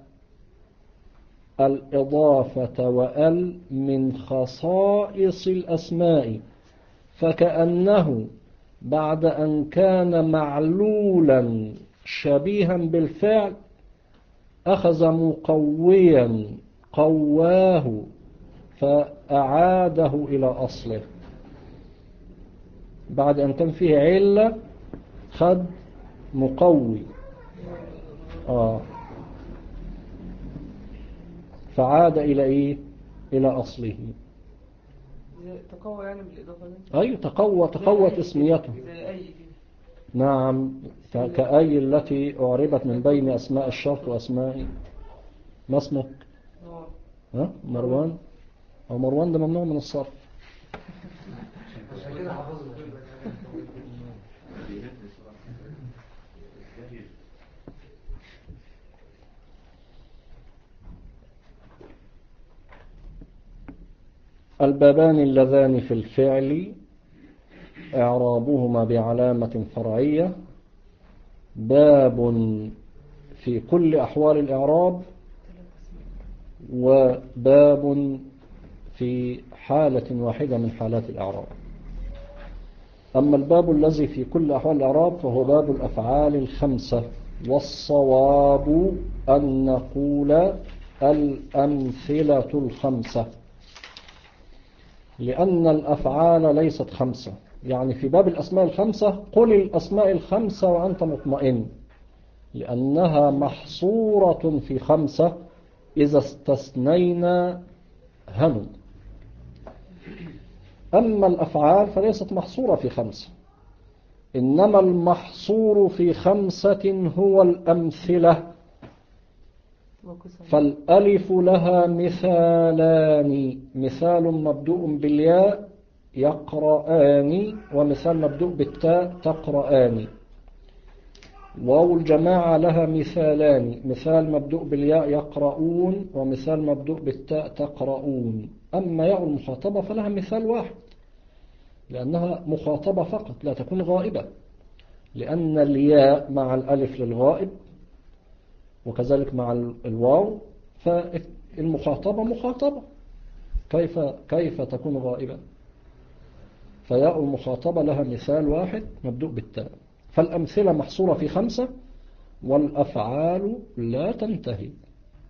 الإضافة وال من خصائص الأسماء، فكأنه بعد أن كان معلولا شبيها بالفعل أخذ مقويا قواه فأعاده إلى أصله. بعد أن كان فيه علة خد مقوي فعاد إلى إيه؟ إلى أصله. تقوى يعني بالإضافة دي؟ أي تقوت اسميته. زي أي كده. نعم، كأي التي أعربت من بين أسماء الشرط وأسماء. ما اسمك؟ مروان. أو مروان ده ممنوع من الصرف. عشان كده حفظه. البابان اللذان في الفعل إعرابهما بعلامة فرعية: باب في كل أحوال الإعراب، وباب في حالة واحدة من حالات الإعراب. أما الباب الذي في كل أحوال الإعراب فهو باب الأفعال 5، والصواب أن نقول الأمثلة 5، لأن الأفعال ليست 5. يعني في باب الأسماء 5 قل الأسماء 5 وأنت مطمئن، لأنها محصورة في 5 إذا استثنينا هنو. أما الأفعال فليست محصورة في 5، إنما المحصور في 5 هو الأمثلة. فالألف لها مثالان: مثال مبدوء بالياء يقرآن، ومثال مبدوء بالتاء تقرآن. واو الجماعة لها مثالان: مثال مبدوء بالياء يقرؤون، ومثال مبدوء بالتاء تقرؤون. أما ياء المخاطبة فلها مثال واحد، لأنها مخاطبة فقط لا تكون غائبة، لأن الياء مع الألف للغائب، وكذلك مع الواو، فالمخاطبة مخاطبة، كيف تكون غائبة؟ فياء المخاطبة لها مثال واحد مبدوء بالتاء. فالأمثلة محصورة في 5، والأفعال لا تنتهي.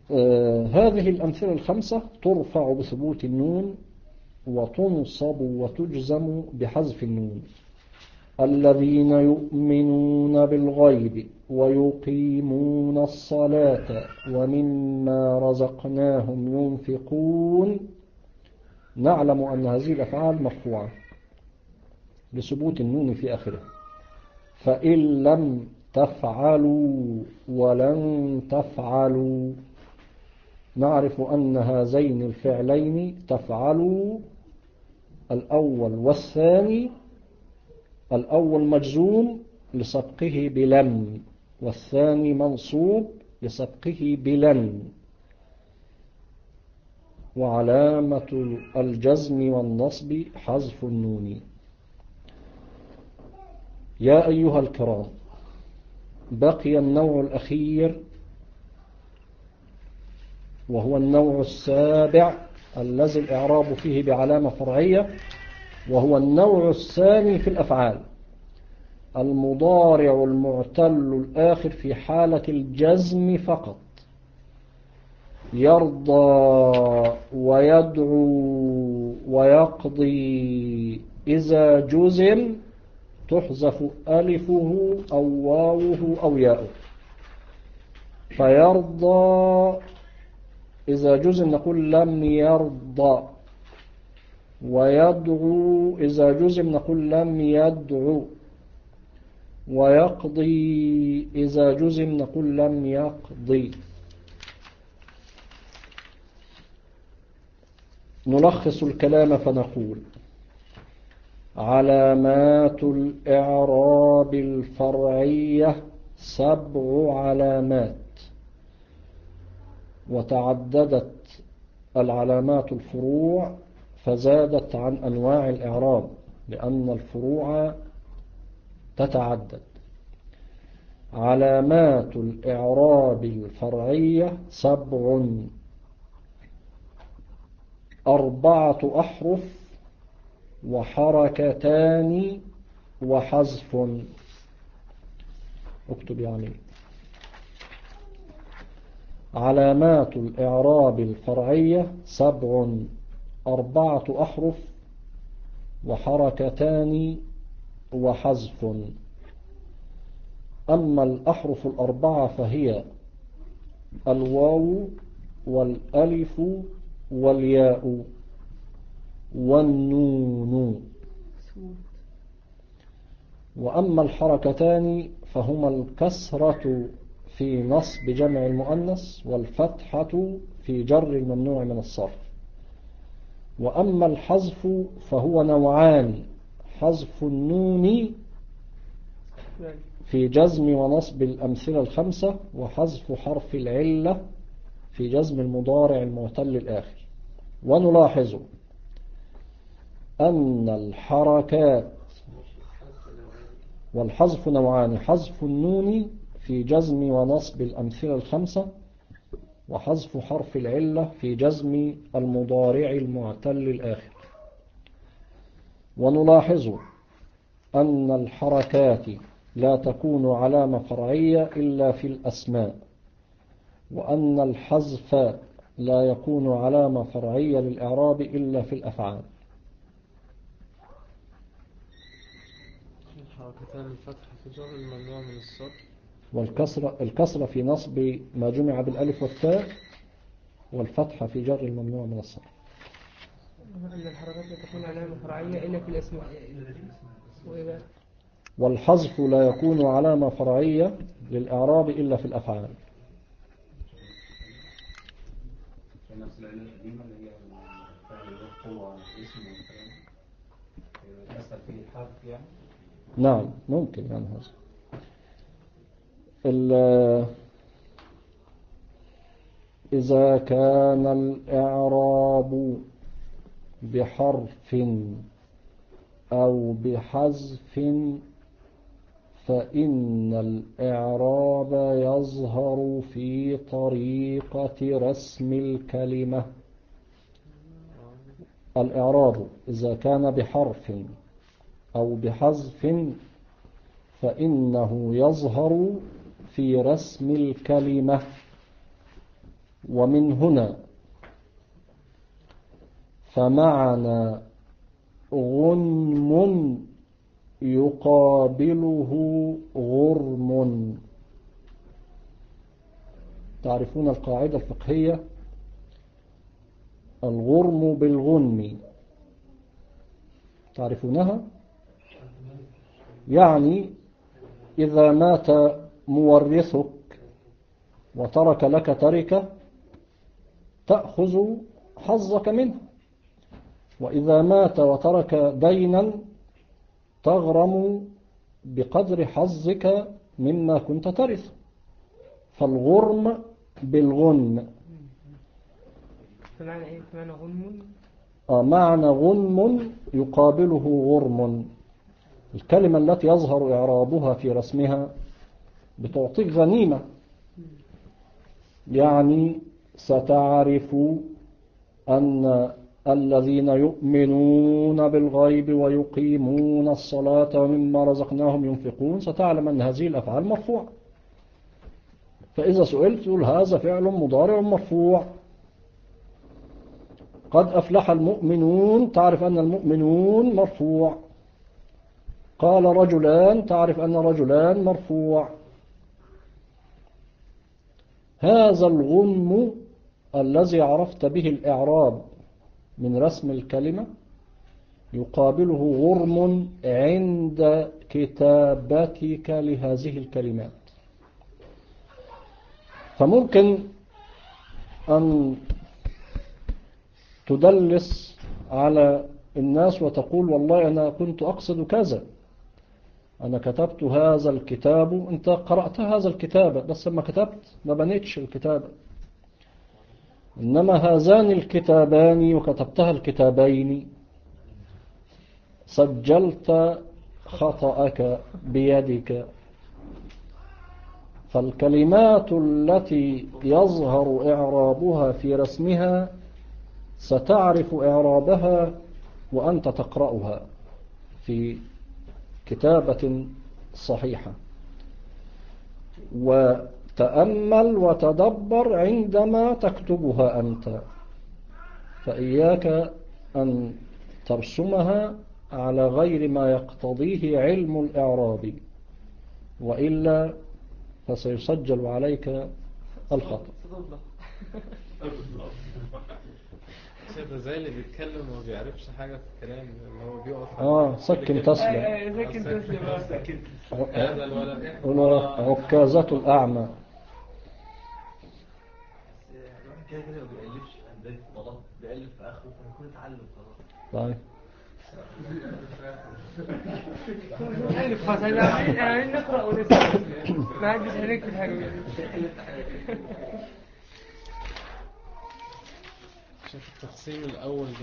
هذه الأمثلة الخمسة ترفع بثبوت النون وتنصب وتجزم بحذف النون. الذين يؤمنون بالغيب ويقيمون الصلاة ومما رزقناهم ينفقون. نعلم أن هذه الأفعال مرفوعة لثبوت النون في آخره. فإن لم تفعلوا ولن تفعلوا نعرف أن هذين الفعلين تفعلوا الأول والثاني، الأول مجزوم لسبقه بلم والثاني منصوب لسبقه بلن. وعلامة الجزم والنصب حذف النون. يا أيها الكرام، بقي النوع الأخير وهو النوع السابع الذي الإعراب فيه بعلامة فرعية، وهو النوع الثاني في الأفعال، المضارع المعتل الآخر في حالة الجزم فقط. يرضى ويدعو ويقضي إذا جزم تحذف ألفه أو واوه أو ياؤه. فيرضى إذا جزم نقول لم يرضى، ويدعو إذا جزم نقول لم يدعو، ويقضي إذا جزم نقول لم يقضي. نلخص الكلام فنقول: علامات الإعراب الفرعية 7 علامات، وتعددت العلامات الفروع فزادت عن أنواع الإعراب لأن الفروع تتعدد. علامات الإعراب الفرعية 7: 4 أحرف وحركتان وحذف. اكتب يعني. علامات الإعراب الفرعية 7: 4 أحرف وحركتان وحذف. أما الأحرف 4 فهي الواو والألف والياء والنون. وأما الحركتان فهما الكسرة في نصب جمع المؤنث والفتحة في جر الممنوع من الصرف. وأما الحذف فهو نوعان: حذف النون في جزم ونصب الأمثلة الخمسة، وحذف حرف العلة في جزم المضارع المعتل الآخر. ونلاحظ أن الحركات والحذف نوعان: حذف النون في جزم ونصب الأمثلة الخمسة، وحذف حرف العلة في جزم المضارع المعتل الآخر. ونلاحظ أن الحركات لا تكون علامة فرعية إلا في الأسماء، وأن الحذف لا يكون علامة فرعية للإعراب إلا في الأفعال. حركتان الفتح في جر الممنوع من الصرف، الكسرة في نصب ما جمع بالألف والتاء، والفتحة في جر الممنوع من الصرف. أن الحركات لا تكون علامة فرعية إلا في الأسماء. والحذف لا يكون علامة فرعية للإعراب إلا في الأفعال. نفس العلة القديمة اللي هي فعل القوة اسم والكلام يأثر فيه الحرف يعني. نعم ممكن يعني هذا. إذا كان الإعراب بحرف أو بحذف فإن الإعراب يظهر في طريقة رسم الكلمة. الإعراب إذا كان بحرف أو بحذف فإنه يظهر في رسم الكلمة. ومن هنا فمعنى غنم يقابله غرم. تعرفون القاعدة الفقهية الغرم بالغنم، تعرفونها؟ يعني إذا مات مورثك وترك لك تركة تأخذ حظك منه، وإذا مات وترك دينا تغرم بقدر حظك مما كنت ترث. فالغرم بالغنم. فمعنى إيه؟ فمعنى غنم؟ معنى غنم يقابله غرم. الكلمة التي يظهر إعرابها في رسمها بتعطيك غنيمة. يعني ستعرف أن الذين يؤمنون بالغيب ويقيمون الصلاة ومما رزقناهم ينفقون، ستعلم أن هذه الأفعال مرفوعة. فإذا سئلت تقول هذا فعل مضارع مرفوع. قد أفلح المؤمنون، تعرف أن المؤمنون مرفوع. قال رجلان، تعرف أن رجلان مرفوع. هذا الغنم الذي عرفت به الإعراب من رسم الكلمة يقابله غرم عند كتابتك لهذه الكلمات. فممكن أن تدلس على الناس وتقول والله أنا كنت أقصد كذا، أنا كتبت هذا الكتاب، أنت قرأت هذا الكتاب بس لما كتبت ما بنيتش الكتاب. إنما هذان الكتابان وكتبتها الكتابين سجلت خطأك بيدك. فالكلمات التي يظهر إعرابها في رسمها ستعرف إعرابها وأنت تقرأها في كتابة صحيحة. وتأمل وتدبر عندما تكتبها أنت، فإياك أن ترسمها على غير ما يقتضيه علم الإعراب، وإلا فسيسجل عليك الخطأ. شايف زي اللي بيتكلم وما بيعرفش حاجة في الكلام، اللي هو بيقف سكن تسلم. سكن تسلم. هذا الولد عكازة الأعمى. الواحد كده كده ما بيألفش بداية الطلاق، بيألف في آخره فيكون اتعلم خلاص. طيب ألف خلاص، عايزين نقرأ ونسمع، ما عنديش هنكتب حاجة يعني. شوف التقسيم الأول ده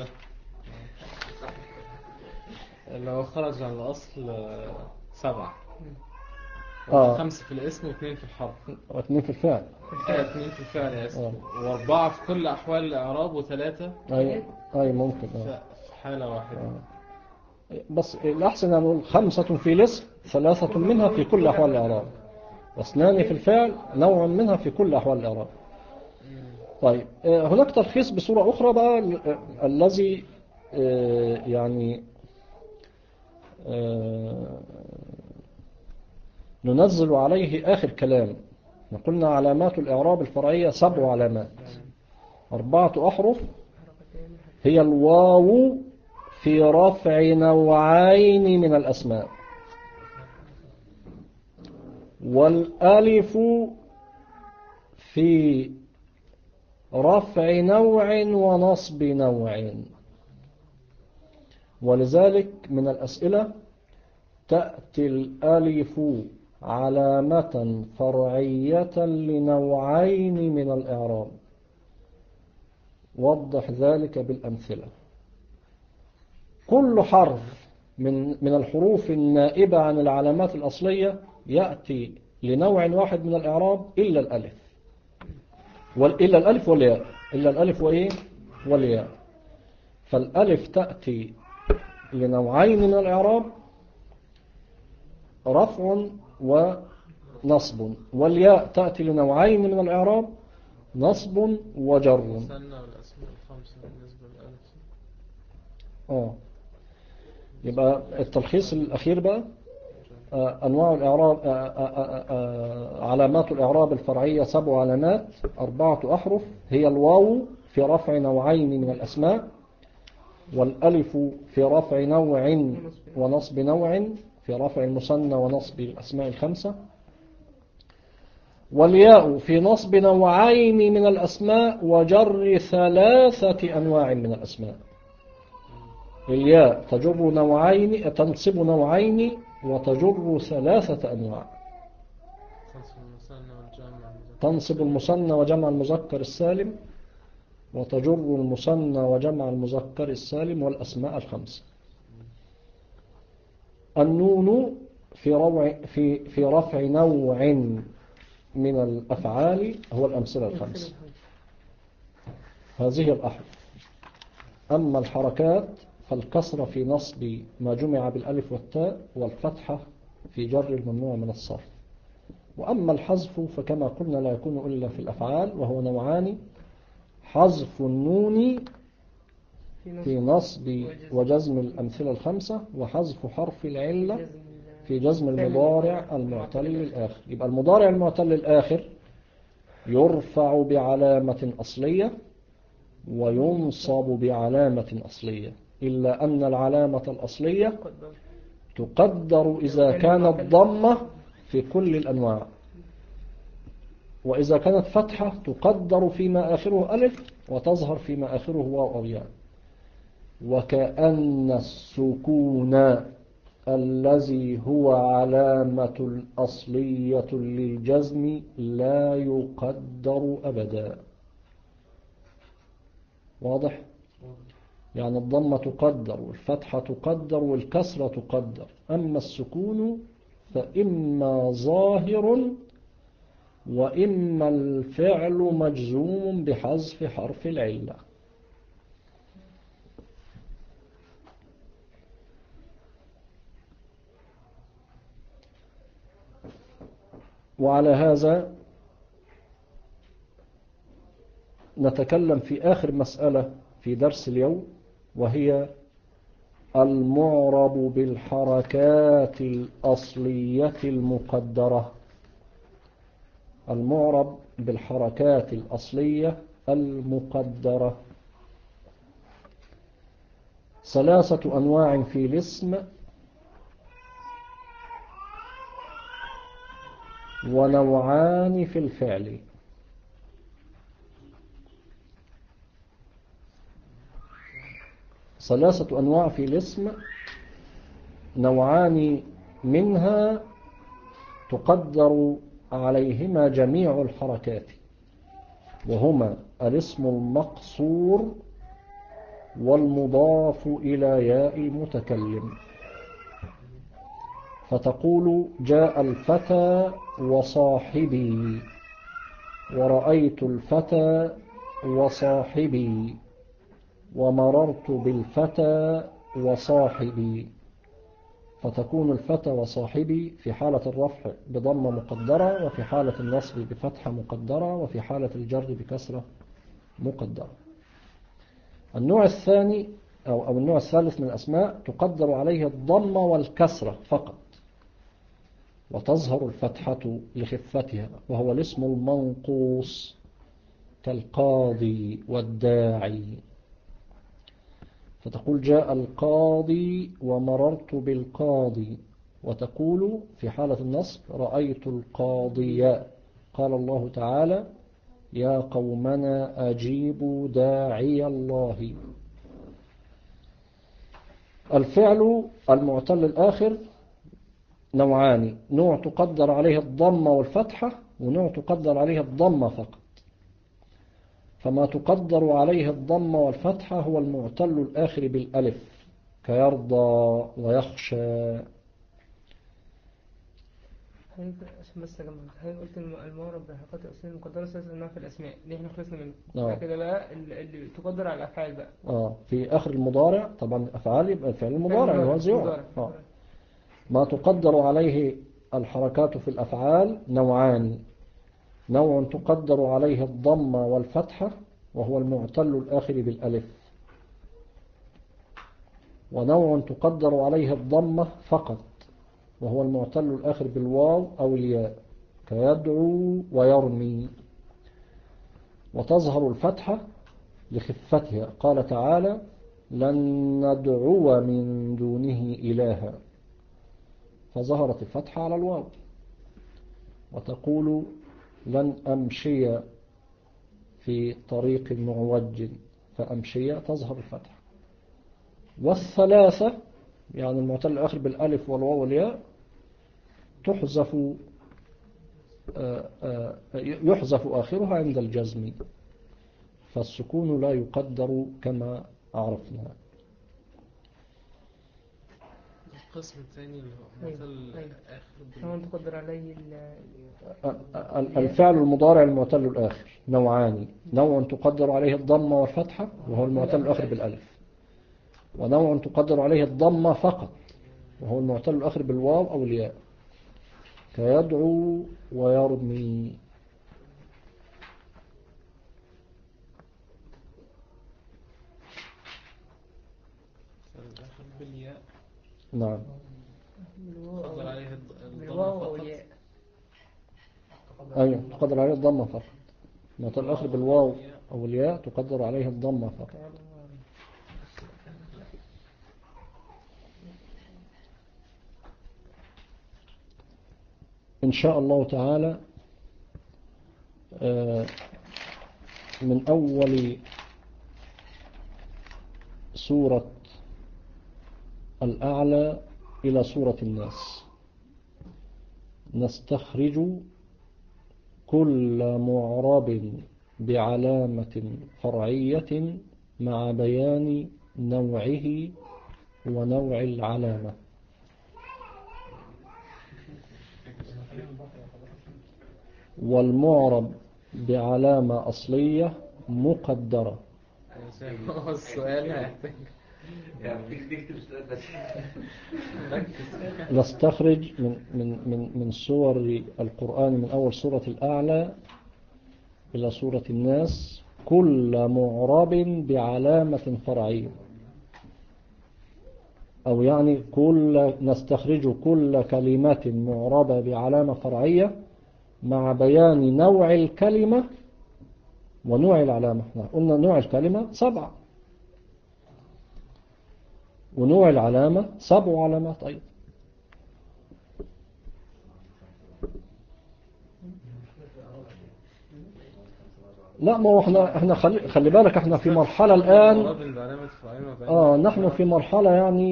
اللي هو خرج عن الأصل 7، 5 في الاسم و2 في الحرف و2 في الفعل. 2 في الفعل يا اسم، و4 في كل أحوال الإعراب، و3 أي ممكن في حالة واحدة. بس الأحسن أن نقول 5 في الاسم، 3 منها في كل أحوال الإعراب، و2 في الفعل، نوع منها في كل أحوال الإعراب. طيب هناك تلخيص بصورة أخرى بقى الذي يعني ننزل عليه آخر كلام. قلنا علامات الإعراب الفرعية 7 علامات، 4 أحرف هي الواو في رفع نوعين من الأسماء، والألف في رفع نوع ونصب نوع. ولذلك من الأسئلة تأتي الألف علامة فرعية لنوعين من الإعراب، وضح ذلك بالأمثلة. كل حرف من الحروف النائبة عن العلامات الأصلية يأتي لنوع واحد من الإعراب إلا الألف، إلا الألف والياء، إلا الألف وإيه والياء. فالألف تأتي لنوعين من الإعراب، رفع ونصب، والياء تأتي لنوعين من الإعراب، نصب وجر. مثنى والأسماء الخمسة بالنسبة للألف. يبقى التلخيص الأخير بقى أنواع الإعراب، علامات الإعراب الفرعية 7 علامات 4 أحرف، هي الواو في رفع نوعين من الأسماء، والألف في رفع نوع ونصب نوع، في رفع المثنى ونصب الأسماء الخمسة، والياء في نصب نوعين من الأسماء وجر 3 أنواع من الأسماء. الياء تجر نوعين، تنصب نوعين وتجر 3 أنواع. تنصب المثنى وجمع المذكر السالم، وتجر المثنى وجمع المذكر السالم والأسماء الخمسة. النون في رفع نوع من الأفعال هو الأمثلة الخمسة، هذه الأحرف. أما الحركات فالكسرة في نصب ما جمع بالألف والتاء، والفتحة في جر الممنوع من الصرف. وأما الحذف فكما قلنا لا يكون إلا في الأفعال، وهو نوعان: حذف النون في نصب وجزم الأمثلة الخمسة، وحذف حرف العلة في جزم المضارع المعتل الآخر. يبقى المضارع المعتل الآخر يرفع بعلامة أصلية وينصب بعلامة أصلية، إلا أن العلامة الأصلية تقدر إذا كانت ضمة في كل الأنواع، وإذا كانت فتحة تقدر فيما آخره ألف وتظهر فيما آخره واو أو ياء. وكأن السكون الذي هو علامة أصلية للجزم لا يقدر أبدا. واضح؟ يعني الضمة تقدر والفتحة تقدر والكسرة تقدر، أما السكون فإما ظاهر وإما الفعل مجزوم بحذف حرف العلة. وعلى هذا نتكلم في آخر مسألة في درس اليوم، وهي المعرب بالحركات الأصلية المقدرة. المعرب بالحركات الأصلية المقدرة 3 أنواع في الاسم، ونوعان في الفعل. ثلاثة أنواع في الاسم، نوعان منها تقدر عليهما جميع الحركات، وهما الاسم المقصور والمضاف إلى ياء المتكلم. فتقول جاء الفتى وصاحبي، ورأيت الفتى وصاحبي، ومررت بالفتى وصاحبي. فتكون الفتى وصاحبي في حالة الرفع بضمة مقدرة، وفي حالة النصب بفتحة مقدرة، وفي حالة الجر بكسرة مقدرة. النوع الثاني أو النوع الثالث من الأسماء تقدر عليه الضمة والكسرة فقط، وتظهر الفتحة لخفتها، وهو الاسم المنقوص كالقاضي والداعي. فتقول جاء القاضي ومررت بالقاضي، وتقول في حالة النصب رأيت القاضي. قال الله تعالى يا قومنا أجيبوا داعي الله. الفعل المعتل الآخر نوعان: نوع تقدر عليه الضمة والفتحة، ونوع تقدر عليه الضمة فقط. فما تقدر عليه الضمة والفتحة هو المعتل الآخر بالألف كيرضى ويخشى. عشان بس أجمع، حضرتك قلت المعرب بالحركات الأصلية المقدرة 3 أنواع في الأسماء اللي احنا خلصنا منه. كده بقى اللي تقدر على الأفعال بقى. في آخر المضارع طبعا الأفعال يبقى الفعل المضارع اللي هو زيوع. ما تقدر عليه الحركات في الأفعال نوعان: نوع تقدر عليه الضمة والفتحة وهو المعتل الآخر بالألف، ونوع تقدر عليه الضمة فقط وهو المعتل الآخر بالواو أو الياء كيدعو ويرمي. وتظهر الفتحة لخفتها، قال تعالى لن ندعو من دونه إلها، فظهرت الفتحة على الواو. وتقول لن أمشي في طريق معوج، فأمشي تظهر الفتحة. والثلاثة يعني المعتل الآخر بالألف والواو والياء يحذف آخرها عند الجزم، فالسكون لا يقدر كما عرفنا. القسم الثاني اللي هو مثل آخر نوع تقدر عليه الفعل المضارع المعتل الآخر نوعان، نوع تقدر عليه الضمة والفتحة وهو المعتل الآخر بالألف، ونوع تقدر عليه الضمة فقط وهو المعتل الآخر بالواو أو الياء كيدعو ويرمي. بالياء نعم تقدر عليه بالواو أو الضمة الياء. أيوة تقدر عليه الضمة فقط، المعتل الآخر بالواو أو الياء تقدر عليه الضمة فقط. إن شاء الله تعالى من أول سورة الأعلى إلى سورة الناس نستخرج كل معرب بعلامة فرعية مع بيان نوعه ونوع العلامة. والمعرب بعلامة أصلية مقدرة. السؤال هيحتاج نستخرج من سور القرآن من أول سورة الأعلى إلى سورة الناس كل معرب بعلامة فرعية، أو يعني نستخرج كل كلمة معربة بعلامة فرعية مع بيان نوع الكلمة ونوع العلامة. قلنا نوع الكلمة 7، ونوع العلامة 7 علامات أيضا. لا ما هو احنا خلي بالك احنا في مرحلة الآن نحن في مرحلة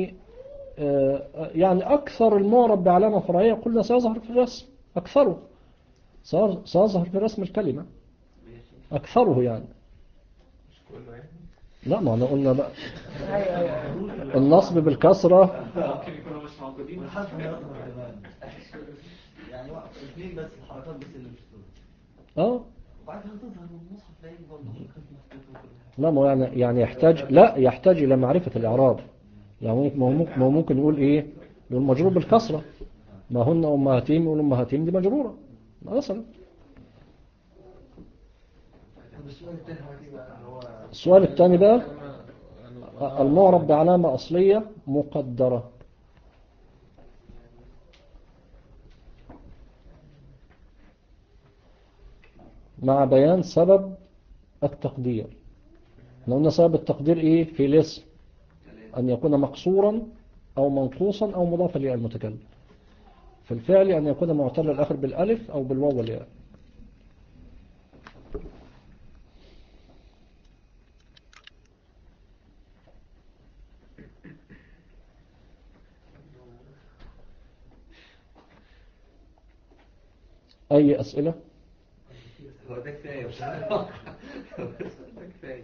يعني أكثر المعرب بعلامة فرعية قلنا سيظهر في الرسم، أكثره سيظهر في رسم الكلمة أكثره يعني. لا ما احنا قلنا بقى النصب بالكسرة ممكن يكونوا مش موجودين يعني اثنين بس الحركات بس اللي مش تظهر وبعدها تظهر والمصحف تلاقيه برضه حركات مختلفة وكل حاجة. لا ما يعني يحتاج إلى معرفة الإعراب. يعني ما ممكن يقول إيه، يقول مجرور بالكسرة، ما هن أمهاتهم يقول أمهاتهم دي مجرورة مثلا. السؤال الثاني بقى المعرب بعلامة أصلية مقدرة. مع بيان سبب التقدير. لو قلنا سبب التقدير إيه في الاسم أن يكون مقصورا أو منقوصا أو مضافا إلى المتكلم. في الفعل أن يكون معتل الآخر بالألف أو بالواو والياء. أي أسئلة؟ هو ده كفاية بصراحة. ده كفاية.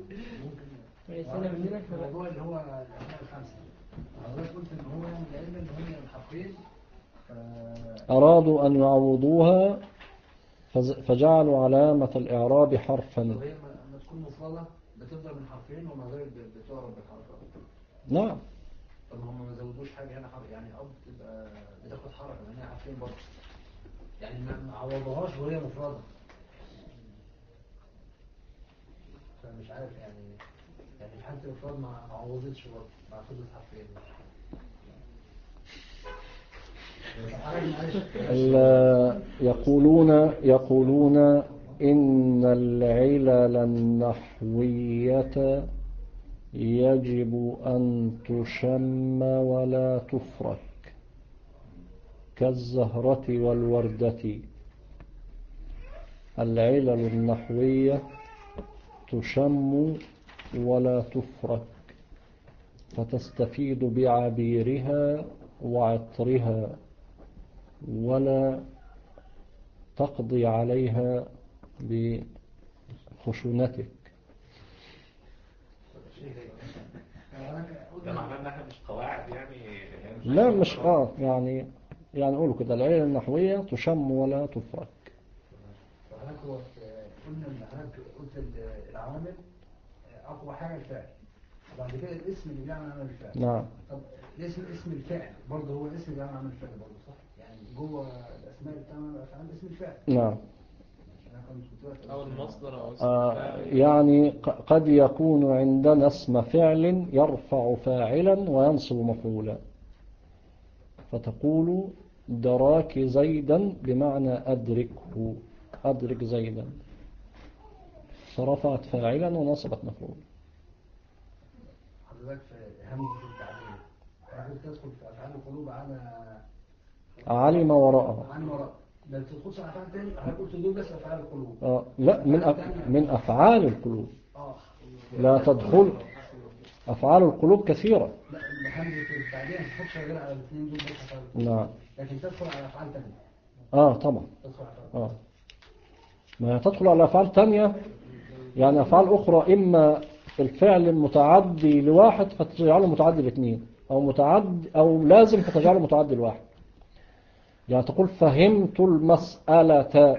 الموضوع اللي هو الأسماء الخمسة حضرتك قلت إن هو يعني العلم إن هم الحرفين أرادوا أن يعوضوها فجعلوا علامة الإعراب حرفا. وهي لما تكون مفردة بتبدأ من حرفين وما ذلك بتعرب بحركات. نعم. طب هم ما زودوش حاجة هنا حرف يعني أب تبقى بتاخد حركة لأنها حرفين برضه يعني ما عوضوهاش وهي مفردة مش عارف يعني في حالة الإفراد ما عوضتش برضه مع فضل حرفين. يقولون إن العلل النحوية يجب أن تشم ولا تفرك كالزهرة والوردة. العلل النحوية تشم ولا تفرك فتستفيد بعبيرها وعطرها ولا تقضي عليها بخشونتك. ده معناه انها مش قواعد يعني لا مش يعني قولوا كده العلل النحوية تشم ولا تفرك. قلنا ان قلت العوامل اقوى حاجة الفعل، وبعد كده الاسم اللي بيعمل عمل الفعل. نعم. طب اسم الفعل برضه هو الاسم اللي بيعمل عمل الفعل برضه صح؟ يعني جوه الاسماء اللي بتعمل الافعال اسم الفعل. نعم. او المصدر او اسم الفاعل. يعني قد يكون عندنا اسم فعل يرفع فاعلا وينصب مفعولا، فتقول دراك زيدا بمعنى أدركه، أدرك زيدا، فرفعت فاعلا ونصبت مفعولا. حضرتك في همزة التعبير حضرتك تدخل في أفعال القلوب علم وراءها. علم وراء ما بتدخلش على أفعال تاني. حضرتك قلت دول بس أفعال القلوب. لا من أفعال القلوب. لا تدخل أفعال القلوب كثيرة. لا همزة التعبير ما تدخلش غير على الاثنين دول بس أفعال القلوب. نعم. لكن تدخل على أفعال تانية. طبعا. تدخل على أفعال. ما تدخل على أفعال تانية، يعني أفعال أخرى إما الفعل متعدي لواحد فتجعله متعدي لاثنين، أو لازم فتجعله متعدي لواحد. يعني تقول فهمت المسألة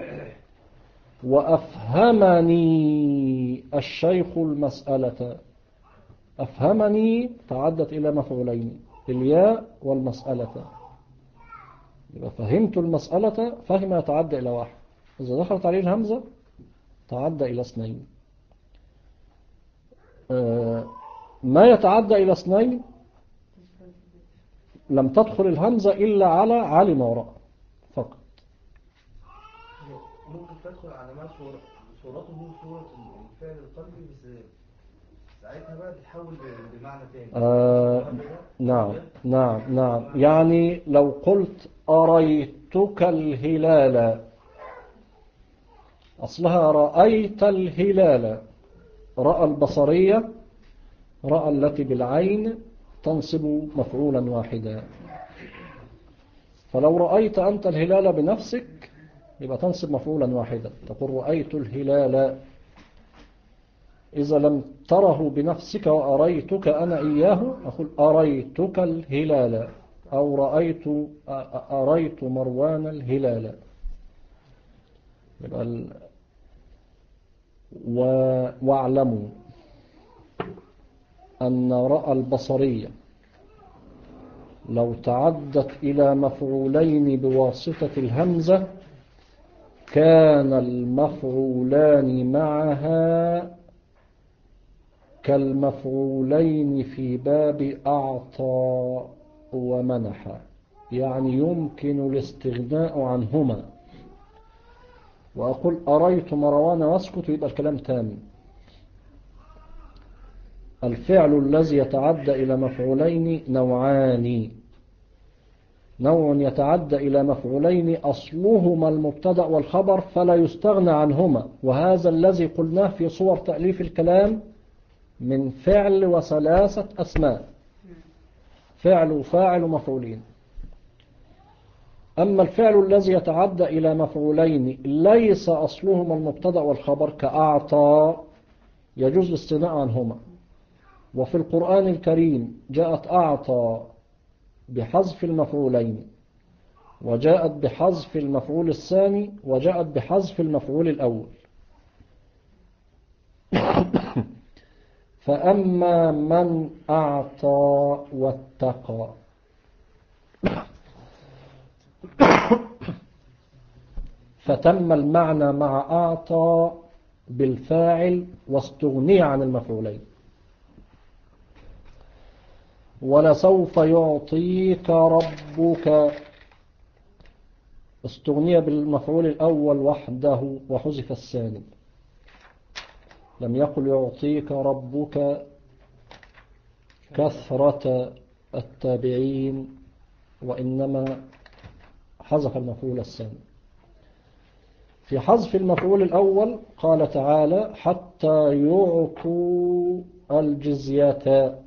وأفهمني الشيخ المسألة. أفهمني تعدت إلى مفعولين، الياء والمسألة. يبقى فهمت المسألة، فهم يتعدى إلى واحد، إذا دخلت عليه الهمزة تعدى إلى اثنين. ما يتعدى إلى اثنين لم تدخل الهمزة إلا على علم وراء فقط. ممكن تدخل على ما صورته صورة الفعل القلبي، بس ساعتها بقى بتحول بمعنى تاني. نعم. يعني لو قلت أريتك الهلال، أصلها رأيت الهلال. رأى البصرية، رأى التي بالعين تنصب مفعولا واحدا. فلو رأيت أنت الهلال بنفسك يبقى تنصب مفعولا واحدا، تقول رأيت الهلال. إذا لم تره بنفسك وأريتك أنا إياه أقول أريتك الهلال، أو أريت مروان الهلال. يبقى واعلموا أن رأى البصرية لو تعدت إلى مفعولين بواسطة الهمزة كان المفعولان معها كالمفعولين في باب أعطى ومنح، يعني يمكن الاستغناء عنهما. وأقول أريت مروان واسكت يبقى الكلام تام. الفعل الذي يتعدى إلى مفعولين نوعان: نوع يتعدى إلى مفعولين أصلهما المبتدأ والخبر فلا يستغنى عنهما، وهذا الذي قلناه في صور تأليف الكلام من فعل وثلاثة أسماء: فعل وفاعل ومفعولين. أما الفعل الذي يتعدى إلى مفعولين ليس أصلهما المبتدأ والخبر كأعطى يجوز الاستغناء عنهما. وفي القرآن الكريم جاءت أعطى بحذف المفعولين، وجاءت بحذف المفعول الثاني، وجاءت بحذف المفعول الأول. فأما من أعطى واتقى فتم المعنى مع أعطى بالفاعل واستغني عن المفعولين. ولسوف يعطيك ربك استغني بالمفعول الأول وحده وحذف الثاني. لم يقل يعطيك ربك كثرة التابعين، وإنما حذف المفعول الثاني. في حذف المفعول الأول قال تعالى حتى يعطوا الجزية،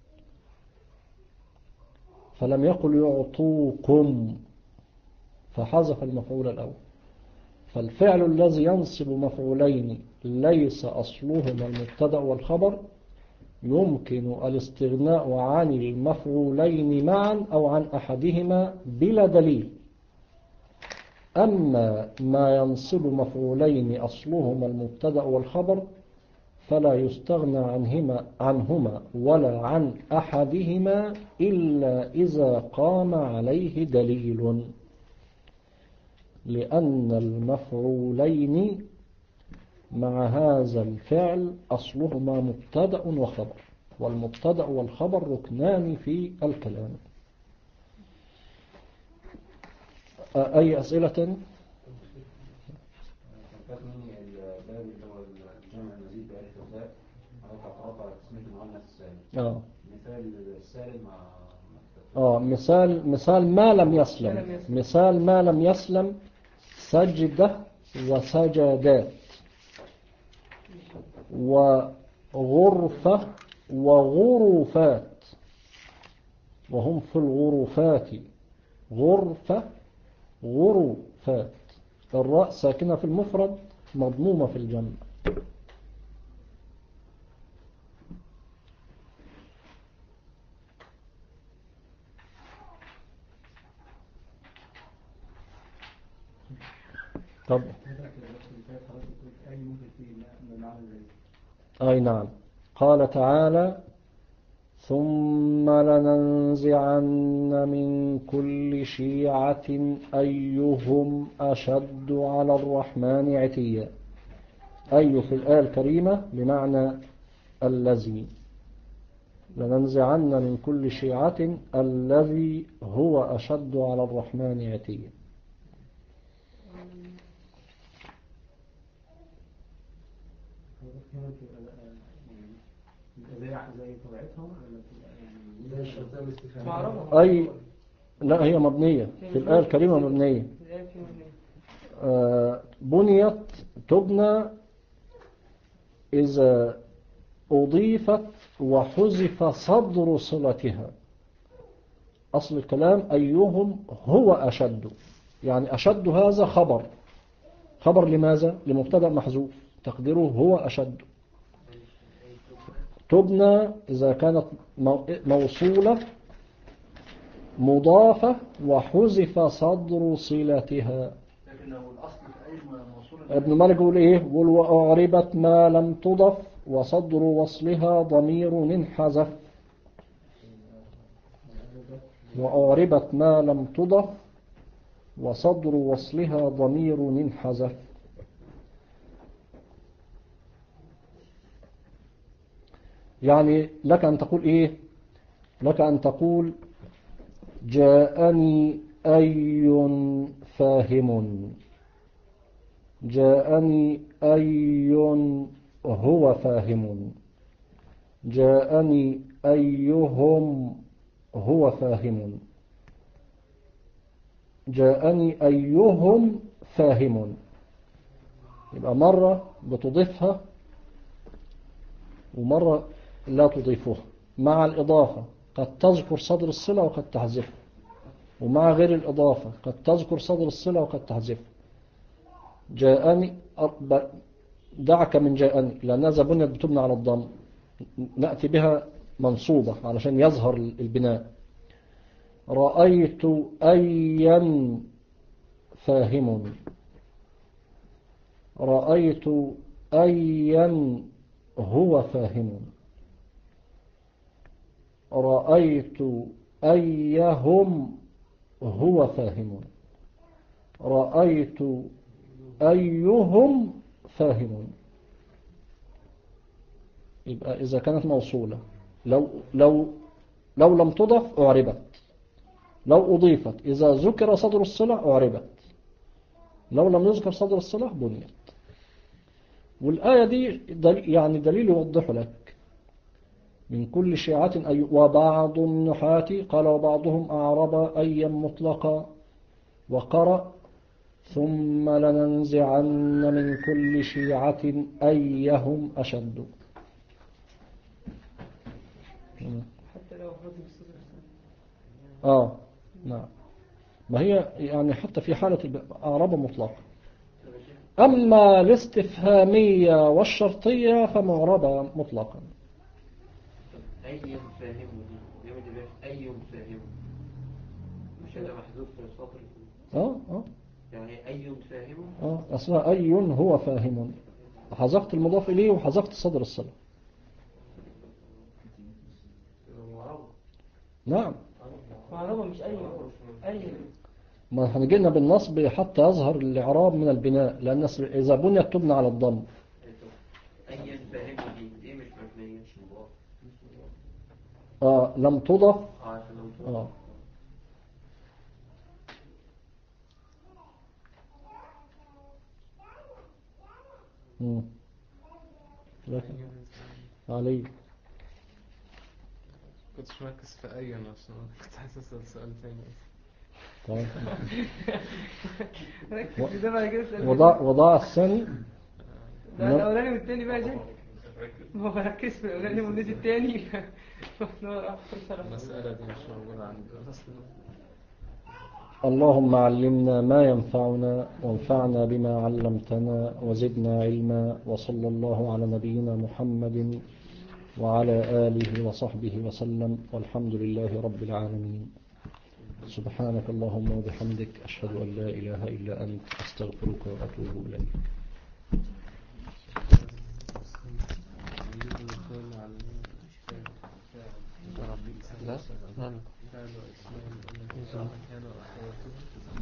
فلم يقل يعطوكم، فحذف المفعول الأول. فالفعل الذي ينصب مفعولين ليس أصلهما المبتدأ والخبر يمكن الاستغناء عن المفعولين معا أو عن أحدهما بلا دليل. أما ما ينصب مفعولين أصلهما المبتدأ والخبر فلا يستغنى عنهما ولا عن أحدهما إلا إذا قام عليه دليل، لأن المفعولين مع هذا الفعل أصلهما مبتدأ وخبر، والمبتدأ والخبر ركنان في الكلام. أي أسئلة؟ كان مني الباب اللي هو الجمع المزيد بألف وباء أو تعترض على تسمية المؤنث السالم. مثال السالم مع مثال ما لم يسلم. مثال ما لم يسلم سجدة وسجدات وغرفة وغرفات، وهم في الغرفات غرفة غرفات. الراء ساكنة في المفرد مضمومة في الجمع. طب أي نعم. قال تعالى ثم لننزعن من كل شيعة أيهم أشد على الرحمن عتيا. أي في الآية الكريمة بمعنى الذي. لننزعن من كل شيعة الذي هو أشد على الرحمن عتيا. أي لا، هي مبنية في الآية الكريمة مبنية. بنيت تبنى إذا أضيفت وحذف صدر صلتها. أصل الكلام أيهم هو أشد، يعني أشد هذا خبر لماذا؟ لمبتدأ محذوف تقديره هو أشد. تبنى إذا كانت موصولة مضافة وحذف صدر صلتها. ابن مالك يقول إيه؟ يقول وأعربت ما لم تضف وصدر وصلها ضمير انحذف. وأعربت ما لم تضف وصدر وصلها ضمير انحذف. يعني لك أن تقول إيه؟ لك أن تقول جاءني أي فاهم، جاءني أي هو فاهم، جاءني أيهم هو فاهم، جاءني أيهم فاهم. يبقى مرة بتضيفها ومرة لا تضيفها. مع الإضافة قد تذكر صدر الصلة وقد تحذفها، ومع غير الإضافة قد تذكر صدر الصلة وقد تحذفها. جاءني دعك من جاءني لأنها بنيت بتبنى على الضم، نأتي بها منصوبة علشان يظهر البناء. رأيت أيا فاهم، رأيت أيا هو فاهم، رأيت أيهم هو فاهم، رأيت أيهم فاهم. يبقى إذا كانت موصولة لو لم تضف أعربت، لو أضيفت إذا ذكر صدر الصلة أعربت، لو لم يذكر صدر الصلة بنيت. والآية دي يعني دليل يوضح لك من كل شيعة وبعض النحاة قال وبعضهم أعرب أيا مطلقا وقرأ ثم لننزعن من كل شيعة أيهم أشد. حتى لو حذف الصدر. نعم، ما هي يعني حتى في حالة أعراب مطلقة. أما الاستفهامية والشرطية فمعربة مطلقا. أي فاهمه دي أي فاهمه مش هذا محذوف في السطر. يعني أي فاهمه أصلا أي هو فاهم، حذفت المضاف إليه وحذفت صدر الصلة. نعم، معربة مش أي ما هنجينا بالنصب حتى يظهر الإعراب من البناء، لأن إذا بنيت تبنى على الضم. أي فاهمه دي مش مبنية لم تضف. علي كنتش مركز في أي عشان كنت عايز أسأل سؤال تاني. وضاع الثاني ده الأولاني والتاني بقى جاي، ما هو ركز في الأولاني والنادي التاني. المسألة دي مش موجودة عندي أصلا. اللهم علمنا ما ينفعنا وانفعنا بما علمتنا وزدنا علما، وصلى الله على نبينا محمد وعلى آله وصحبه وسلم، والحمد لله رب العالمين. سبحانك اللهم وبحمدك، أشهد أن لا إله إلا أنت، أستغفرك وأتوب إليك. لا